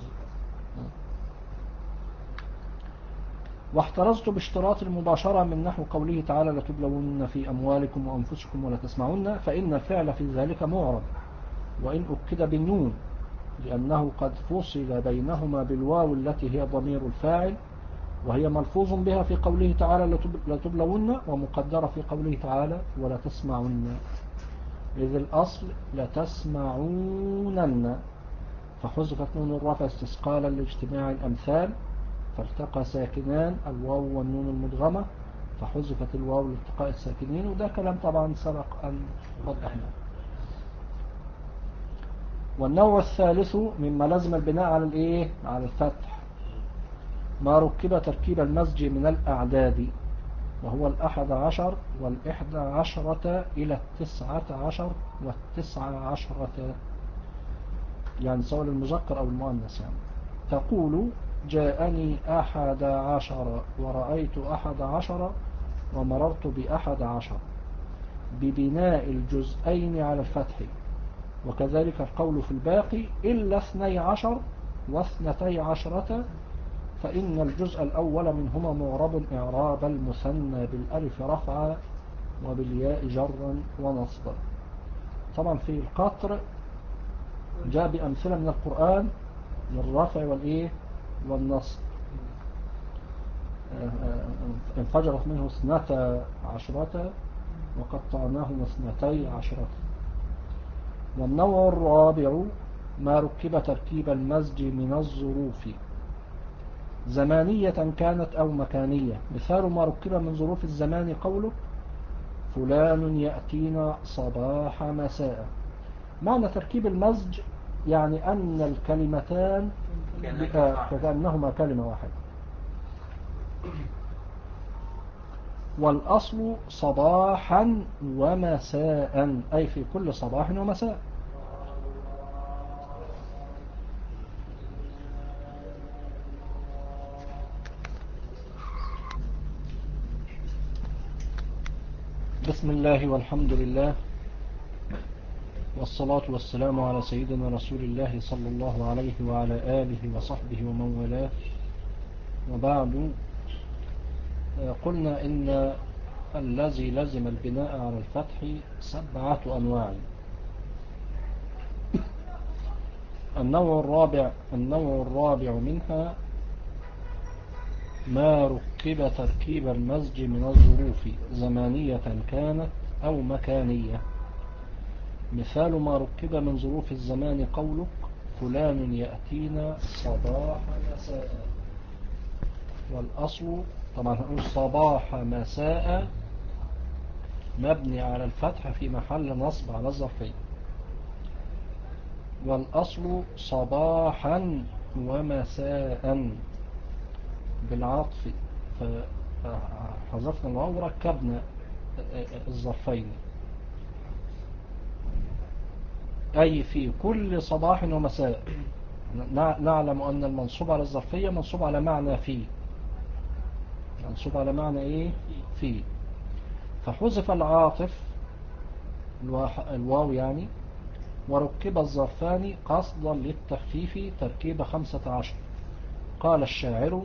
واحترزت باشتراط المباشرة من نحو قوله تعالى لتبلون في أموالكم وأنفسكم ولا تسمعن، فإن الفعل في ذلك معرب وإن أكد بالنون لأنه قد فصل بينهما بالواو التي هي ضمير الفاعل، وهي ملفوظ بها في قوله تعالى لتبلون ومقدرة في قوله تعالى ولا تسمعن، إذ الأصل لتسمعونن، فحذفت نون الرفع استثقالا لاجتماع الأمثال، فالتقى ساكنان الواو والنون المدغمة فحذفت الواو لالتقاء الساكنين. وده كلام طبعا سبق أن وضحناه. والنوع الثالث مما لازم البناء على الايه على الفتح ما ركب تركيب المزج من الأعداد، وهو الأحد عشر والإحدى عشرة إلى التسعة عشر والتسعة عشرة، يعني سواء المذكر أو المؤنث. يعني تقول جاءني أحد عشر ورأيت أحد عشر ومررت بأحد عشر ببناء الجزئين على الفتح، وكذلك القول في الباقي إلا اثني عشر واثنتي عشرة، فإن الجزء الأول منهما معرب إعراب المثنى بالألف رفعا وبالياء جرا ونصبا. طبعا في القطر جاء بأمثلة من القرآن للرفع والإيه والنصب. انفجرت منه اثنتا عشرة وقطعناهما اثنتي عشرة. والنوع الرابع ما ركب تركيب المزج من الظروف زمانية كانت أو مكانية. مثال ما ركب من ظروف الزمان قوله فلان يأتينا صباح مساء. معنى تركيب المزج يعني أن الكلمتان كأنهما كلمة واحدة. والأصل صباحا ومساء، أي في كل صباح ومساء. بسم الله والحمد لله والصلاة والسلام على سيدنا رسول الله صلى الله عليه وعلى آله وصحبه ومن والاه، وبعد. قلنا إن الذي لزم البناء على الفتح سبعة أنواع. النوع الرابع النوع الرابع منها ما ركب تركيب المزج من الظروف زمانية كانت أو مكانية. مثال ما ركب من ظروف الزمان قولك فلان يأتينا صباح مساء. والأصل طبعا هنقول صباح مساء مبني على الفتح في محل نصب على الظرفية. والأصل صباحا ومساء بالعطف، فحذفنا الواو وركبنا الظرفين، أي في كل صباح ومساء. نعلم أن المنصوب على الظرفية منصوب على معنى في، منصوب على معنى إيه؟ في. فحذف العاطف الواو يعني، وركب الظرفان قصدا للتخفيف تركيب خمسة عشر. قال الشاعر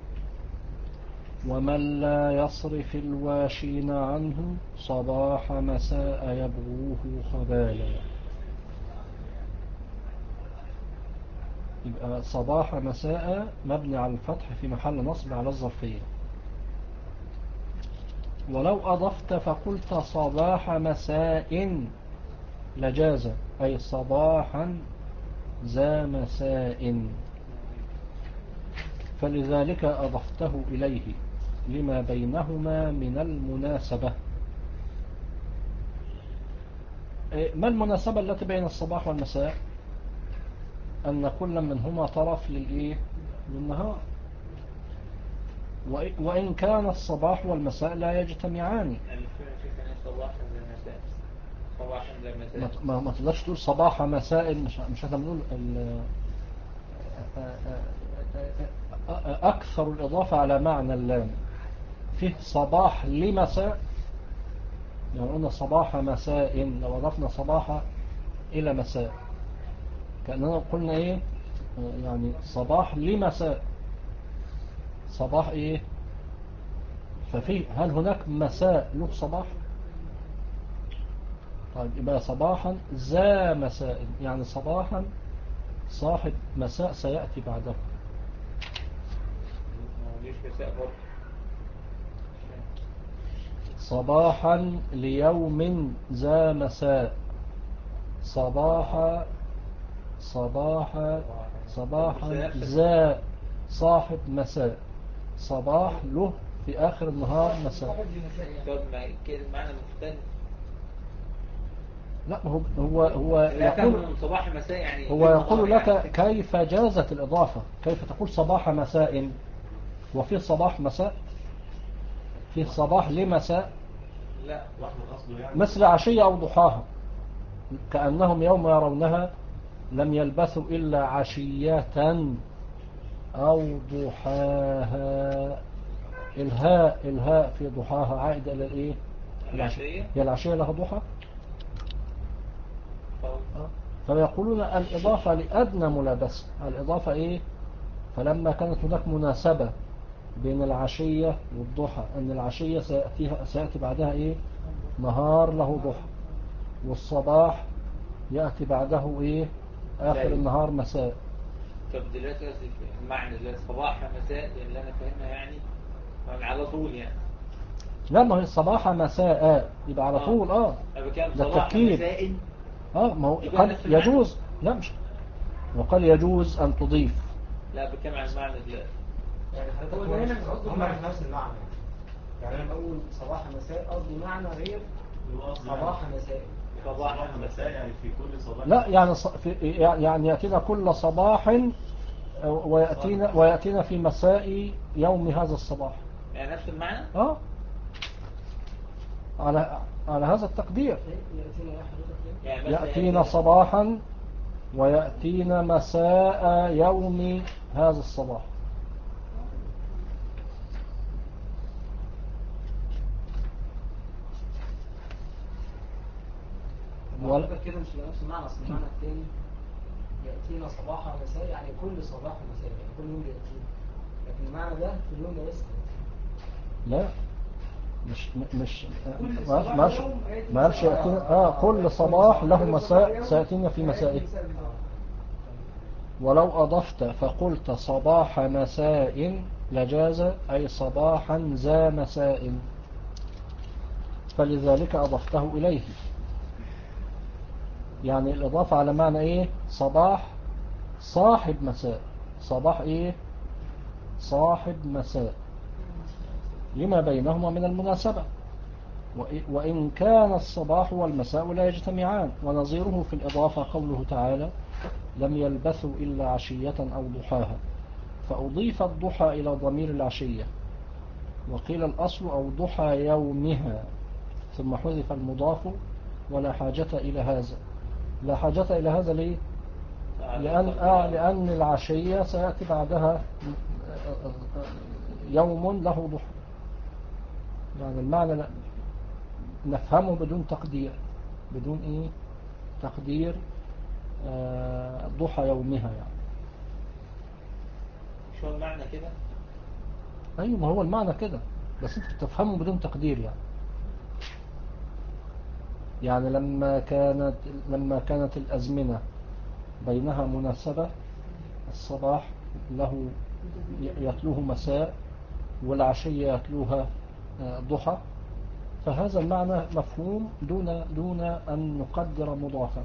ومن لا يصرف الواشين عنه صباح مساء يبغوه خبالا. يبقى صباح مساء مبني على الفتح في محل نصب على الظرفية. ولو أضفت فقلت صباح مساء لجاز، أي صباحا ذا مساء، فلذلك أضفته إليه لما بينهما من المناسبة. ما المناسبة التي بين الصباح والمساء؟ أن كل منهما طرف للإيه؟ للنهار، وإن كان الصباح والمساء لا يجتمعان. ما ما تقدرش تقول صباح مساء، مش مش احنا بنقول أكثر الإضافة على معنى اللام. فيه صباح لمساء، يعني قلنا صباح مساء، لو أضفنا صباح إلى مساء كأننا قلنا إيه؟ يعني صباح لمساء، صباح إيه؟ ففي هل هناك مساء له صباح؟ طيب يبقى صباحا ذا مساء، يعني صباحا صاحب مساء سيأتي بعده. صباحا ليوم ذا مساء، صباح صباح صباحا ذا صاحب مساء، صباح له في آخر النهار مساء. لا هو هو هو يقول صباح مساء يعني هو يقول لك يعني كيف جازت الإضافة، كيف تقول صباح مساء وفي صباح مساء، في صباح لمساء، لا مثل عشية أو ضحاها، كأنهم يوم يرونها لم يلبثوا إلا عشية أو ضحاها. الهاء الهاء في ضحاها عائدة إلى الإيه؟ العشية. هي العشية لها ضحى. فيقولون الإضافة لأدنى ملابسة، الإضافة إيه؟ فلما كانت هناك مناسبة بين العشية والضحى، أن العشية سيأتيها سيأتي بعدها إيه؟ نهار له ضحى، والصباح يأتي بعده إيه؟ آخر النهار مساء. طب دلوقتي المعنى دلوقتي صباح مساء اللي أنا فاهمها يعني على طول يعني. لا ما هي الصباح مساء يبقى على طول. اه ده التركيب. اه ما هو قد يجوز، لا مش وقال يجوز أن تضيف. لا بكلم عن المعنى دلوقتي يعني حضرتك هو هم في نفس المعنى، يعني انا بقول صباح مساء قصدي معنى غير صباح مساء. صباح مساء يعني في كل صباح، لا يعني في يعني يأتينا كل صباح ويأتينا ويأتينا في مساء يوم هذا الصباح. يعني نفس المعنى؟ اه على على هذا التقدير. يأتينا يا حضرتك يعني مثلا يأتينا صباحا ويأتينا مساء يوم هذا الصباح. ولا حضرتك كده مش نفس المعنى، اصل المعنى التاني يأتينا صباحا ومساء يعني كل صباح ومساء، يعني كل يوم بيأتينا، لكن المعنى ده في اليوم ده بس. لا مش مش كل ما صباح ماش يوم آتي ماش مساء. يأتينا اه كل صباح له مساء سيأتينا في مسائه. ولو أضفت فقلت صباح مساء لجاز، أي صباحا ذا مساء، فلذلك أضفته إليه. يعني الإضافة على معنى إيه؟ صباح صاحب مساء، صباح إيه؟ صاحب مساء، لما بينهما من المناسبة. وإن كان الصباح والمساء لا يجتمعان. ونظيره في الإضافة قوله تعالى لم يلبثوا إلا عشية أو ضحاها، فأضيف الضحى إلى ضمير العشية، وقيل الأصل أو ضحى يومها، ثم حذف المضاف ولا حاجة إلى هذا. لا حاجة إلى هذا ليه؟ لأن, آه لأن العشية سيأتي بعدها يوم له ضحى. يعني المعنى لا نفهمه بدون تقدير، بدون إيه تقدير آه ضحى يومها. يعني شو المعنى كده؟ أيوة، ما هو المعنى كده، بس أنت تفهمه بدون تقدير. يعني يعني لما كانت لما كانت الأزمنة بينها مناسبة، الصباح له يتلوه مساء والعشية يتلوها ضحى، فهذا المعنى مفهوم دون دون أن نقدر مضافا.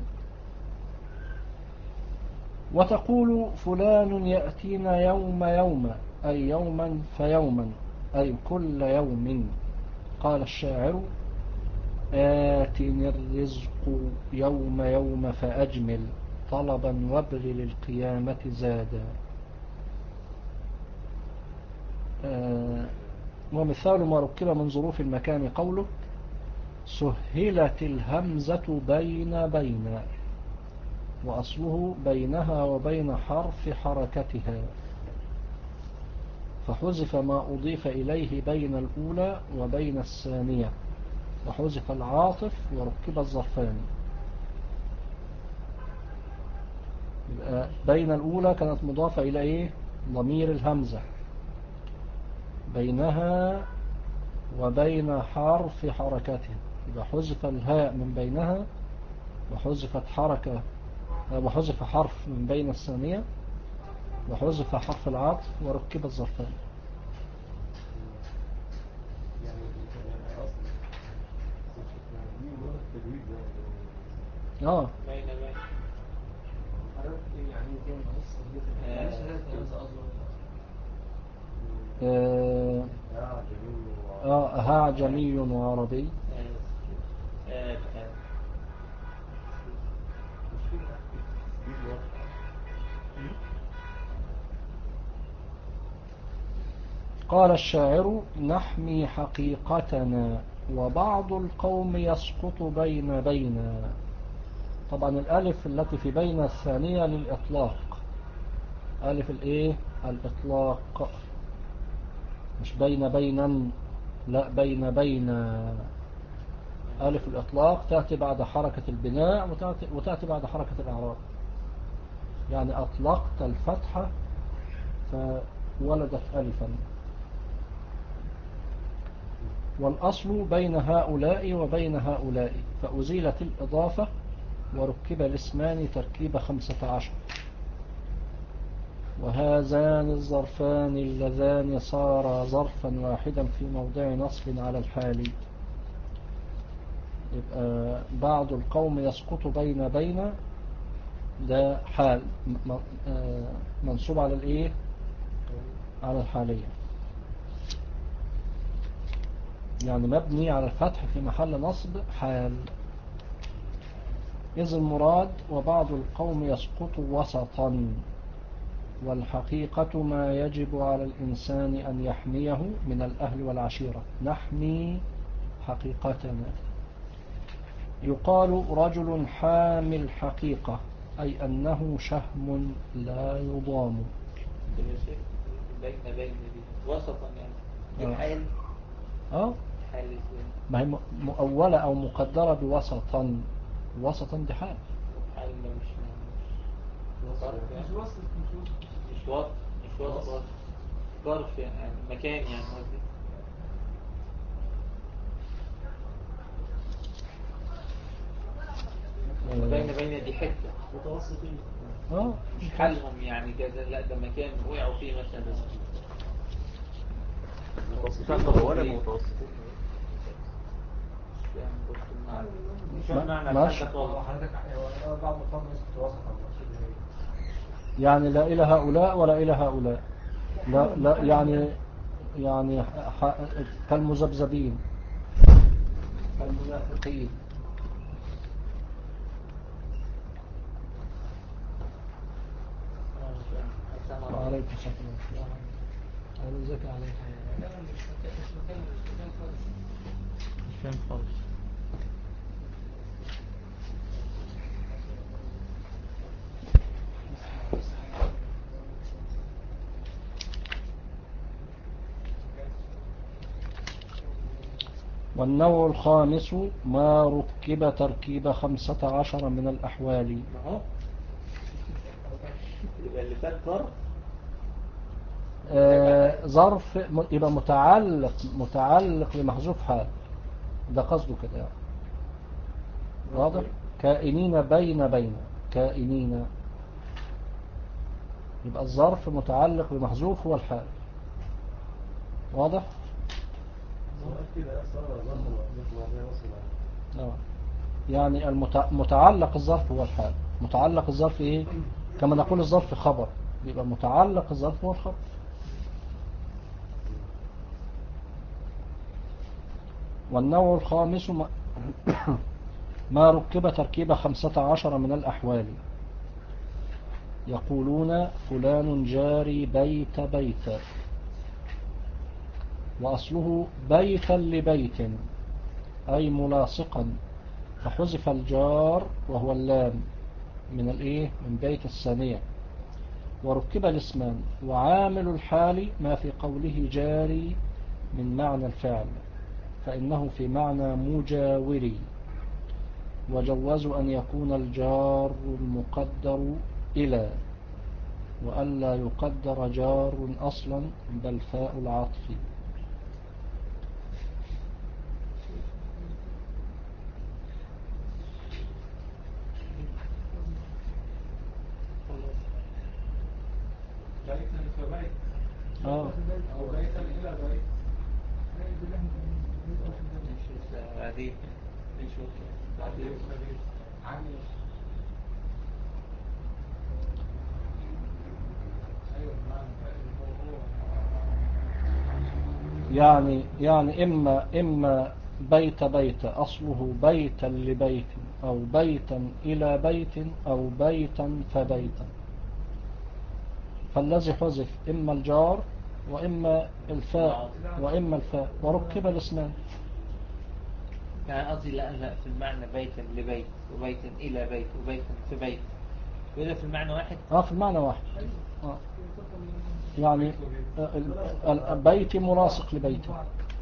وتقول فلان يأتينا يوم يوم، أي يوما فيوما، أي كل يوم. قال الشاعر آتني الرزق يوم يوم فأجمل، طلبا وابغ للقيامة زادا. آه ومثال ما ركب من ظروف المكان قوله سهلت الهمزة بين بين، وأصله بينها وبين حرف حركتها، فحذف ما أضيف إليه بين الأولى وبين الثانية، وحذف العاطف وركب الظرفان. بين الأولى كانت مضافة إلى إيه؟ ضمير الهمزة، بينها وبين حرف حركته، يبقى حذف الهاء من بينها، وحذفت حركة وحذف حرف من بين الثانية، وحذف حرف العطف وركب الظرفان. اه بين بين يعني كان بس اه آه ها عجمي وعربي. آه آه قال الشاعر نحمي حقيقتنا وبعض القوم يسقط بين بين. طبعا الألف التي في بين الثانية للإطلاق، ألف الإيه؟ الإطلاق، مش بين بينا، لا بين بين. ألف الإطلاق تأتي بعد حركة البناء وتأتي, وتأتي بعد حركة الإعراب. يعني أطلقت الفتحة فولدت ألفا. والأصل بين هؤلاء وبين هؤلاء، فأزيلت الإضافة وركب الاسمان تركيب خمسة عشر. وهذان الظرفان اللذان صارا ظرفا واحدا في موضع نصب على الحال. يبقى بعض القوم يسقط بين بين، ده حال منصوب على الايه؟ على الحالية، يعني مبني على الفتح في محل نصب حال. إذ المراد وبعض القوم يسقط وسطا، والحقيقة ما يجب على الإنسان أن يحميه من الأهل والعشيرة، نحمي حقيقتنا. يقال رجل حامل حقيقة، أي أنه شهم لا يضام. بين بين دي وسطا يعني دي آه. حال اه حال ازاي؟ ما هي مؤولة أو مقدرة بوسطا، وسطا دي حال. حال ما مش مش ظرف يعني. مش وسط مش وسط مش وسط مش وسط ظرف يعني يعني مكان يعني قصدي. بين بين دي حتة متوسطين. اه مش حالهم يعني كذا، لا ده مكان وقعوا فيه مثلا. متوسطين ولا متوسطين؟ مش ما- فاهم معنى ماشي. الحال ده خالص. حضرتك هو بعض الفرق نسبة وسط المقصود هي يعني لا إلى هؤلاء ولا إلى هؤلاء، لا لا يعني يعني ح- كالمذبذبين كالمنافقين. وعليكم السلام. أنا ذكي عليك. لا مش مكان مش مكان مش مكان خالص. مش فاهم خالص. والنوع الخامس ما ركب تركيب خمسة عشر من الأحوال. ما هو يبقى اللي فات ظرف. آه ظرف م- يبقى متعلق متعلق بمحذوف حال، ده قصده كده يعني. واضح؟ كائنين بين بين كائنين، يبقى الظرف متعلق بمحذوف هو الحال. واضح؟ آه. يعني المتع... متعلق الظرف هو الحال. متعلق الظرف ايه؟ كما نقول الظرف خبر، يبقى متعلق الظرف هو الخبر. والنوع الخامس ما, ما ركب تركيب خمسة عشر من الأحوال. يقولون فلان جاري بيت بيت، وأصله بيتا لبيت أي ملاصقا، فحذف الجار وهو اللام من الايه من بيت الثانية، وركب الاسمان. وعامل الحال ما في قوله جاري من معنى الفعل، فإنه في معنى مجاوري. وجوزوا أن يكون الجار المقدر إلى، وألا يقدر جار أصلا، بل فاء العطف. بيتا فبيت آه. أو بيتا إلى بيت. مش عديد مش عديد. عامل أيوة بمعنى هو يعني يعني إما إما بيت بيت أصله بيتا لبيت، أو بيتا إلى بيت، أو بيتا فبيتا. فالذي حذف إما الجار وإما الفاء وإما الفاء، وركب الاسمان. يعني قصدي لا لا في المعنى بيتا لبيت وبيتا إلى بيت وبيتا في بيت، وإذا في المعنى واحد. آه في المعنى واحد. آه. يعني البيت ملاصق لبيته.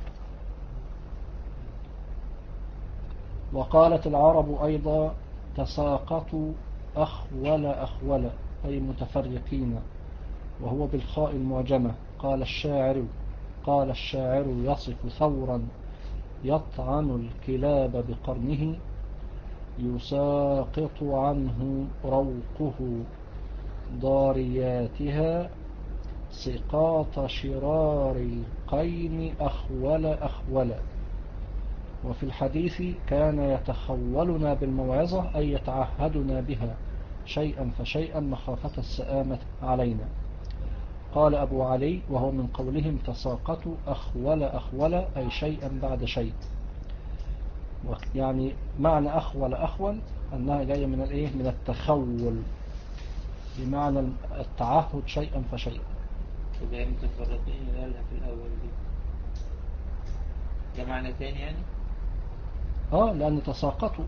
وقالت العرب أيضا تساقطوا أخول أخول، أي متفرقين، وهو بالخاء المعجمة. قال الشاعر قال الشاعر يصف ثورا يطعن الكلاب بقرنه، يساقط عنه روقه ضارياتها، سقاط شرار القين أخول أخول. وفي الحديث كان يتخولنا بالموعظة، أي يتعهدنا بها شيئا فشيئا مخافة السآمة علينا. قال أبو علي وهو من قولهم تساقطوا أخول أخول، أي شيئا بعد شيء. يعني معنى أخول أخول أنها جاية من الإيه من التخول. بمعنى التعهد شيئا فشيئا. وده متفرقين اللي قالها في الأول دي، ده معنى تاني يعني؟ اه لأن تساقطوا.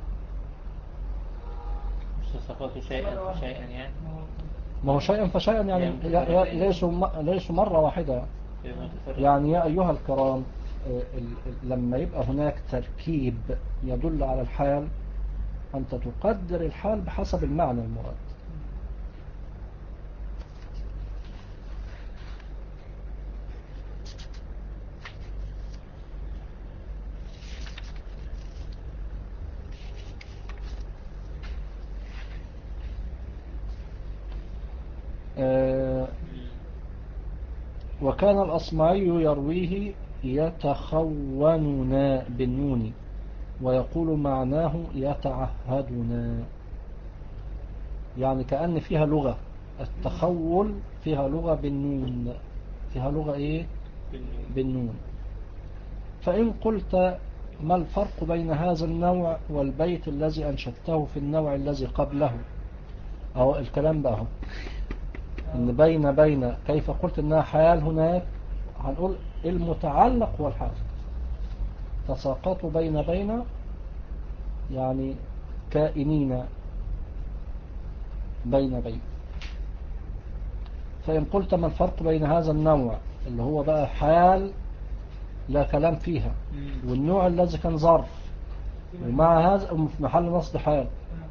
مش تساقطوا شيئا فشيئا يعني؟ ما هو شيئا فشيئا يعني يعني ي- ي- ليسوا م- ليسوا مرة واحدة. يبقى متفرقين. يعني يا أيها الكرام، آه، ال- ال- لما يبقى هناك تركيب يدل على الحال، أنت تقدر الحال بحسب المعنى المراد. آه، وكان الأصمعي يرويه يتخوننا بالنون، ويقول معناه يتعهدنا، يعني كأن فيها لغة. التخول فيها لغة بالنون، فيها لغة إيه؟ بالنون. فإن قلت ما الفرق بين هذا النوع والبيت الذي أنشدته في النوع الذي قبله؟ أو الكلام بقى هو إن بين بين كيف قلت إنها حال هناك، هنقول المتعلق هو الحال. تساقطوا بين بين يعني كائنين بين بين. فإن قلت ما الفرق بين هذا النوع اللي هو بقى حال لا كلام فيها، والنوع الذي كان ظرف، ومع هذا في محل نصب حال،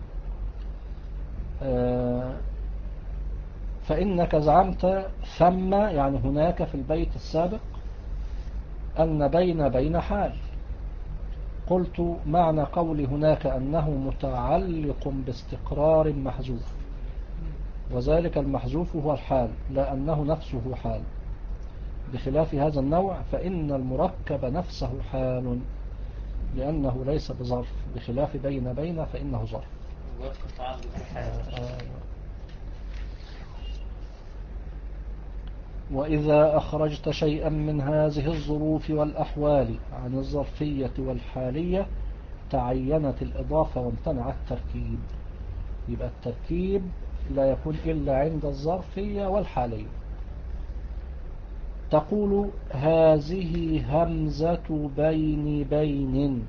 آه فإنك زعمت ثم يعني هناك في البيت السابق أن بين بين حال. قلت معنى قولي هناك أنه متعلق باستقرار محذوف، وذلك المحذوف هو الحال لا أنه نفسه حال، بخلاف هذا النوع فإن المركب نفسه حال لأنه ليس بظرف، بخلاف بين بين فإنه ظرف. وإذا أخرجت شيئا من هذه الظروف والأحوال عن الظرفية والحالية تعينت الإضافة وامتنع التركيب. يبقى التركيب لا يكون إلا عند الظرفية والحالية. تقول هذه همزة بين بين،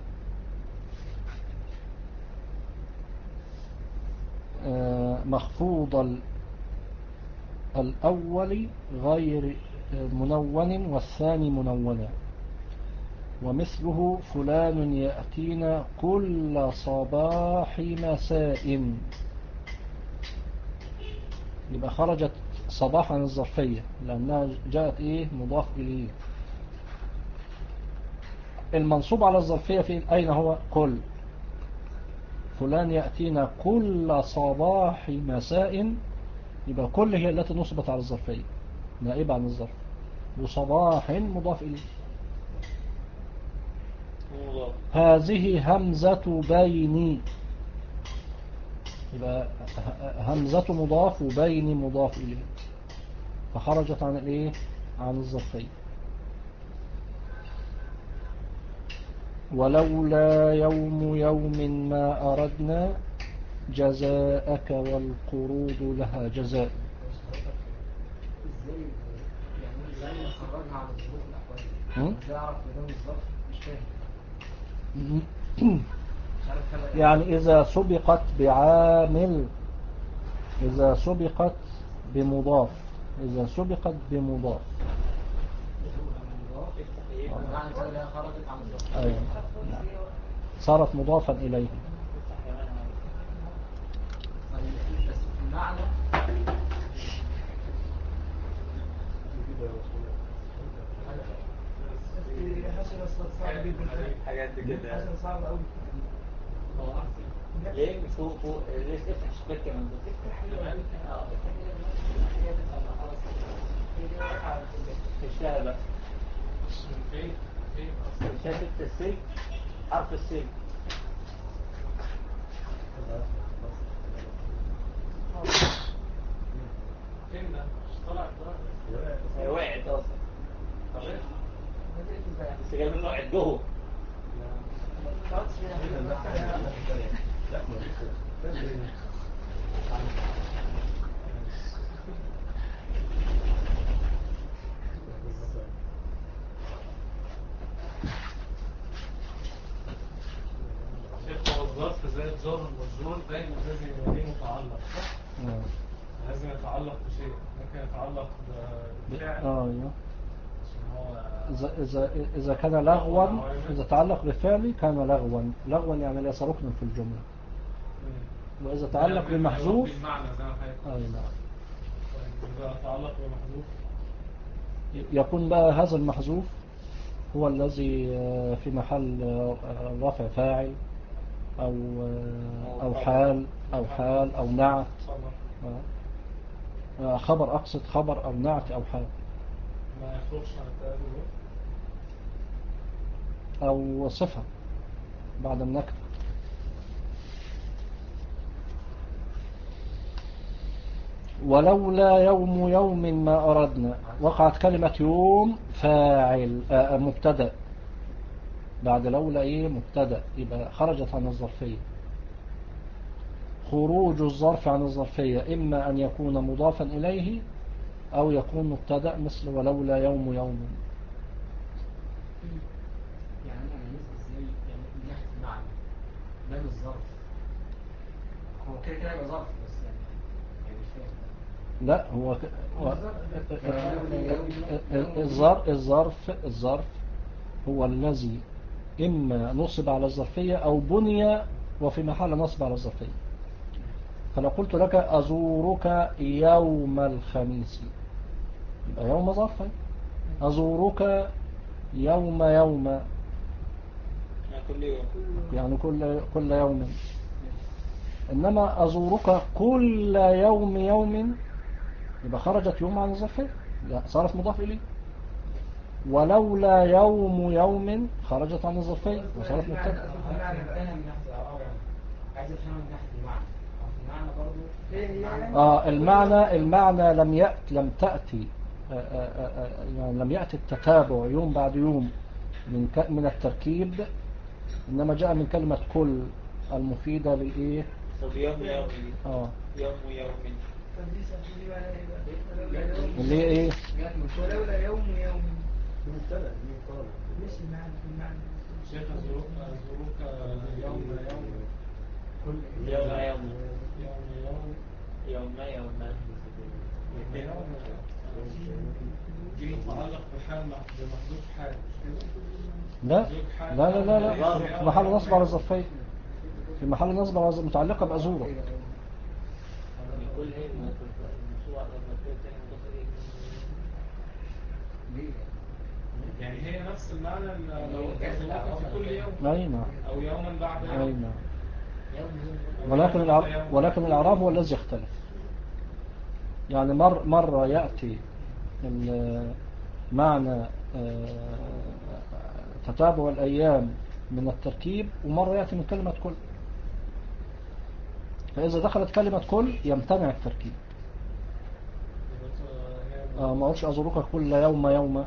مخفوض الأول غير منون والثاني منون، ومثله فلان يأتينا كل صباح مساء. يبقى خرجت صباح عن الظرفية لأنها جاءت إيه مضاف إليه. المنصوب على الظرفية في أين هو؟ كل. فلان يأتينا كل صباح مساء، يبقى كل هي التي نصبت على الظرفية نائبة عن الظرف، وصباح مضاف إليه. هذه همزة بين، يبقى همزة مضاف وبين مضاف إليه، فخرجت عن الإيه؟ عن الظرفية. ولولا يوم يوم ما أردنا جزاءك والقروض لها جزاء. ازاي يعني ازاي نخرجها عن الظروف الاحوال؟ ازاي اعرف بدون الظرف؟ مش فاهم. يعني إذا سبقت بعامل، إذا سبقت بمضاف، إذا سبقت بمضاف معنى كده لها خرجت عن الظرف. أيوة. صارت مضافا إليه. بس في المعنى حاجات كده صعبة قوي. ليه فوق فوق ليش افتح شباك كمان افتح اه الشاي بقى الشاي ست السلك حرف السلك فين ده؟ طلعت هي وقعت اصلا بس جاي منه وقعت جوه يتعلق بشيء، ممكن يتعلق بفعل اه ايوه. عشان هو إذا إذا إذا كان لغوا، إذا تعلق بفعل كان لغوا. لغوا يعني ليس ركنا في الجملة. وإذا تعلق بمحذوف المعنى زي ما حضرتك أي نعم. إذا تعلق بمحذوف يكون بقى هذا المحذوف هو الذي في محل رفع فاعل أو أو حال أو حال أو نعت، خبر، أقصد خبر أو نعت أو حال، ما يخرجش عن التأذي أو صفة بعد النكرة. ولولا يوم يوم ما أردنا، وقعت كلمة يوم فاعل آه مبتدأ، بعد لولا إيه مبتدأ، يبقى خرجت عن الظرفية. خروج الظرف عن الظرفية إما أن يكون مضافا إليه أو يكون مبتدأ، مثل ولولا يوم يوم. يعني أنا أميزها إزاي؟ يعني من ناحية المعنى ده مش ظرف، هو كده كده يبقى ظرف بس يعني يعني مش فاهم. لا هو الظرف الظرف الظرف هو الذي إما نصب على الظرفية أو بني وفي محل نصب على الظرفية. فلو قلت لك أزورك يوم الخميس يبقى يوم ظرف. أزورك يوم يوم كل يوم يعني كل كل يوم. إنما أزورك كل يوم يوم يبقى خرجت يوم عن الظرفية، صارت مضاف إليه. ولولا يوم يوم خرجت عن الظرفية وصارت مبتدأ. المعنى انتهى من ناحية الإعراب، عايز أفهمها من ناحية المعنى. المعنى برضه آه المعنى المعنى لم يأت لم تأتي آه آه آه يعني لم يأتي التتابع يوم بعد يوم من من التركيب، إنما جاء من كلمة كل المفيدة لإيه؟ طب يوم يوم آه يوم يوم اللي هي إيه؟ ولولا يوم يوم مش المعنى في المعنى. شيخ أزوروك أزوروك يوم يوم كل يوم يوم يوم يوم يوم يوم دي متعلق بحال بمحذوف حال. لا لا لا لا, لا. في محل نصب على الظرفية، في محل نصب على الظرفية متعلقة بأزورة. كل ايه الموضوع على المكتوب يعني هي نفس المعنى لو في كل يوم أي نعم أو يوما بعد يوم. أي نعم. ولكن العرب ولكن الإعراب هو الذي يختلف. يعني مر مرة يأتي معنى تتابع الأيام من التركيب، ومرة يأتي من كلمة كل. فإذا دخلت كلمة كل يمتنع التركيب. آه ما أقولش أزورك كل يوم يوم.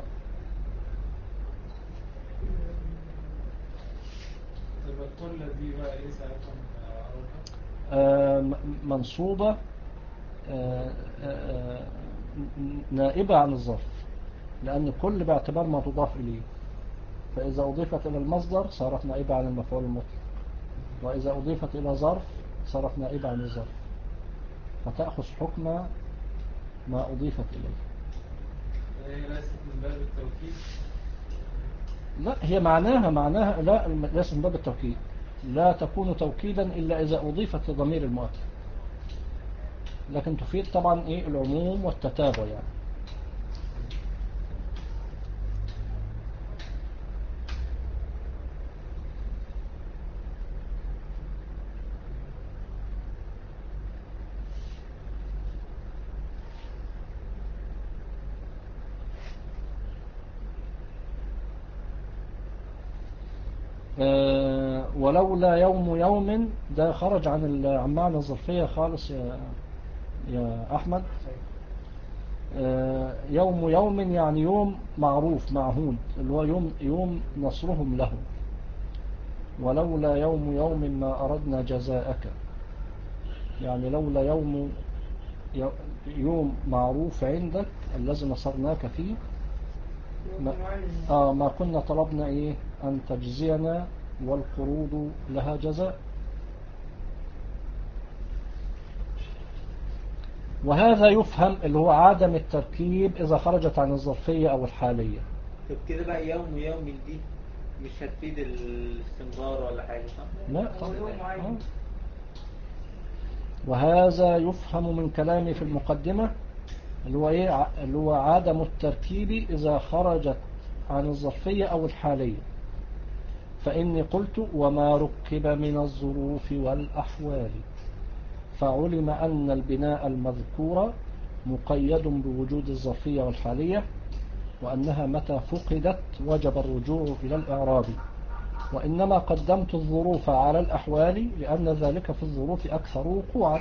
كل دي بقى إيه ساعتهم آه منصوبة آه آه نائبة عن الظرف، لأن كل باعتبار ما تضاف إليه، فإذا أضيفت إلى المصدر صارت نائبة عن المفعول المطلق، وإذا أضيفت إلى ظرف صارت نائبة عن الظرف، فتأخذ حكم ما أضيفت إليه. هي ليست من باب التوكيد؟ لا هي معناها معناها لا ليست من باب التوكيد، لا تكون توكيدا إلا إذا أضيفت لضمير المؤكد، لكن تفيد طبعا إيه العموم والتتابع يعني. أه ولولا يوم يوم ده خرج عن عن معنى الظرفية خالص يا يا أحمد. أه يوم يوم يعني يوم معروف معهود، اللي هو يوم يوم نصرهم له. ولولا يوم يوم ما أردنا جزاءك، يعني لولا يوم يوم معروف عندك الذي نصرناك فيه ما, آه ما كنا طلبنا إيه أن تجزينا والقروض لها جزاء. وهذا يفهم اللي هو عدم التركيب إذا خرجت عن الظرفية أو الحالية. طب كده بقى يوم ويوم دي مش هتفيد الاستمرار ولا حاجة صح؟ لا هو طبعا. يوم معين. آه. وهذا يفهم من كلامي في المقدمة اللي هو إيه ع- اللي هو عدم التركيب إذا خرجت عن الظرفية أو الحالية. فإني قلت وما ركب من الظروف والأحوال، فعلم أن البناء المذكور مقيد بوجود الظرفية والحالية، وأنها متى فقدت وجب الرجوع إلى الإعراب، وإنما قدمت الظروف على الأحوال لأن ذلك في الظروف أكثر وقوعا،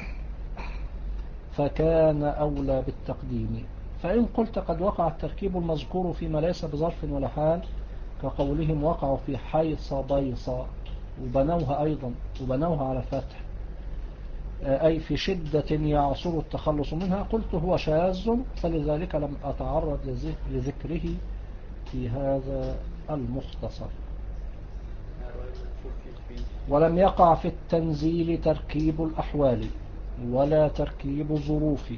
فكان أولى بالتقديم. فإن قلت قد وقع التركيب المذكور فيما ليس بظرف ولا حال، كقولهم وقعوا في حيص بيصا، وبنوها أيضا وبنوها على فتح، أي في شدة يعصر التخلص منها، قلت هو شاذ، فلذلك لم أتعرض لذكره في هذا المختصر. ولم يقع في التنزيل تركيب الأحوال ولا تركيب الظروف،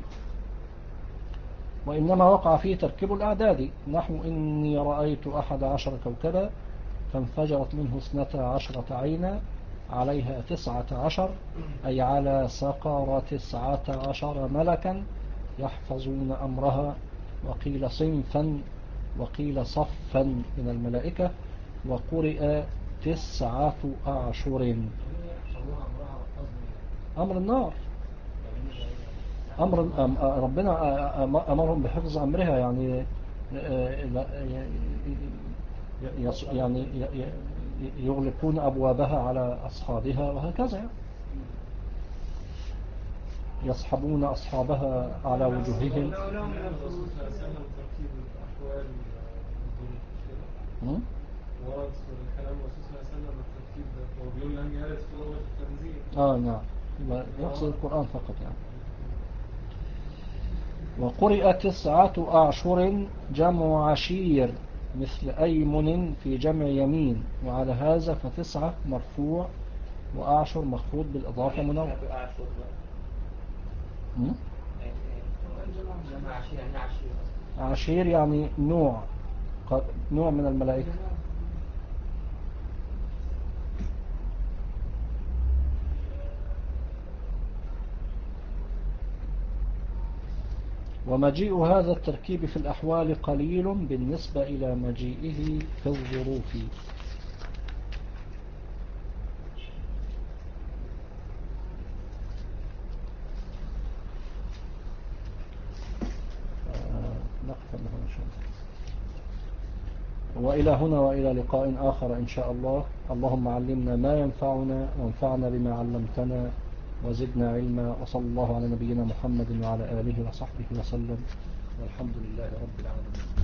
وإنما وقع فيه تركيب الأعداد، نحو إني رأيت أحد عشر كوكبا فانفجرت منه اثنتا عشرة عينا عليها تسعة عشر، أي على سقر تسعة عشر ملكا يحفظون أمرها، وقيل صنفا وقيل صفا من الملائكة، وقرئ تسعة أعشر. أمر النار، أمر أم- ربنا أم- أمرهم بحفظ أمرها، يعني يص- يعني ي- ي- يغلقون أبوابها على أصحابها وهكذا، يعني يصحبون أصحابها على وجوههم. لو لهم من الفروض. تركيب الأحوال والظروف كده. م? ورد في الكلام الرسول صلى الله عليه وسلم التركيب ده، هو بيقول لم يرد في لغة التنزيل. آه نعم، يبقى يقصد القرآن فقط يعني. وقرئ تسعة أعشر جمع عشير مثل أيمن في جمع يمين، وعلى هذا فتسعة مرفوع وأعشر مخفوض بالإضافة منون. أعشر بقى. م? جمع عشير يعني عشير أصلا. عشير يعني نوع ق- نوع من الملائكة. ومجيء هذا التركيب في الأحوال قليل بالنسبة إلى مجيئه في الظروف. نقفل هنا إن شاء الله. وإلى هنا وإلى لقاء آخر إن شاء الله. اللهم علمنا ما ينفعنا وانفعنا بما علمتنا وزدنا علما، وصلى الله على نبينا محمد وعلى آله وصحبه وسلم، والحمد لله رب العالمين.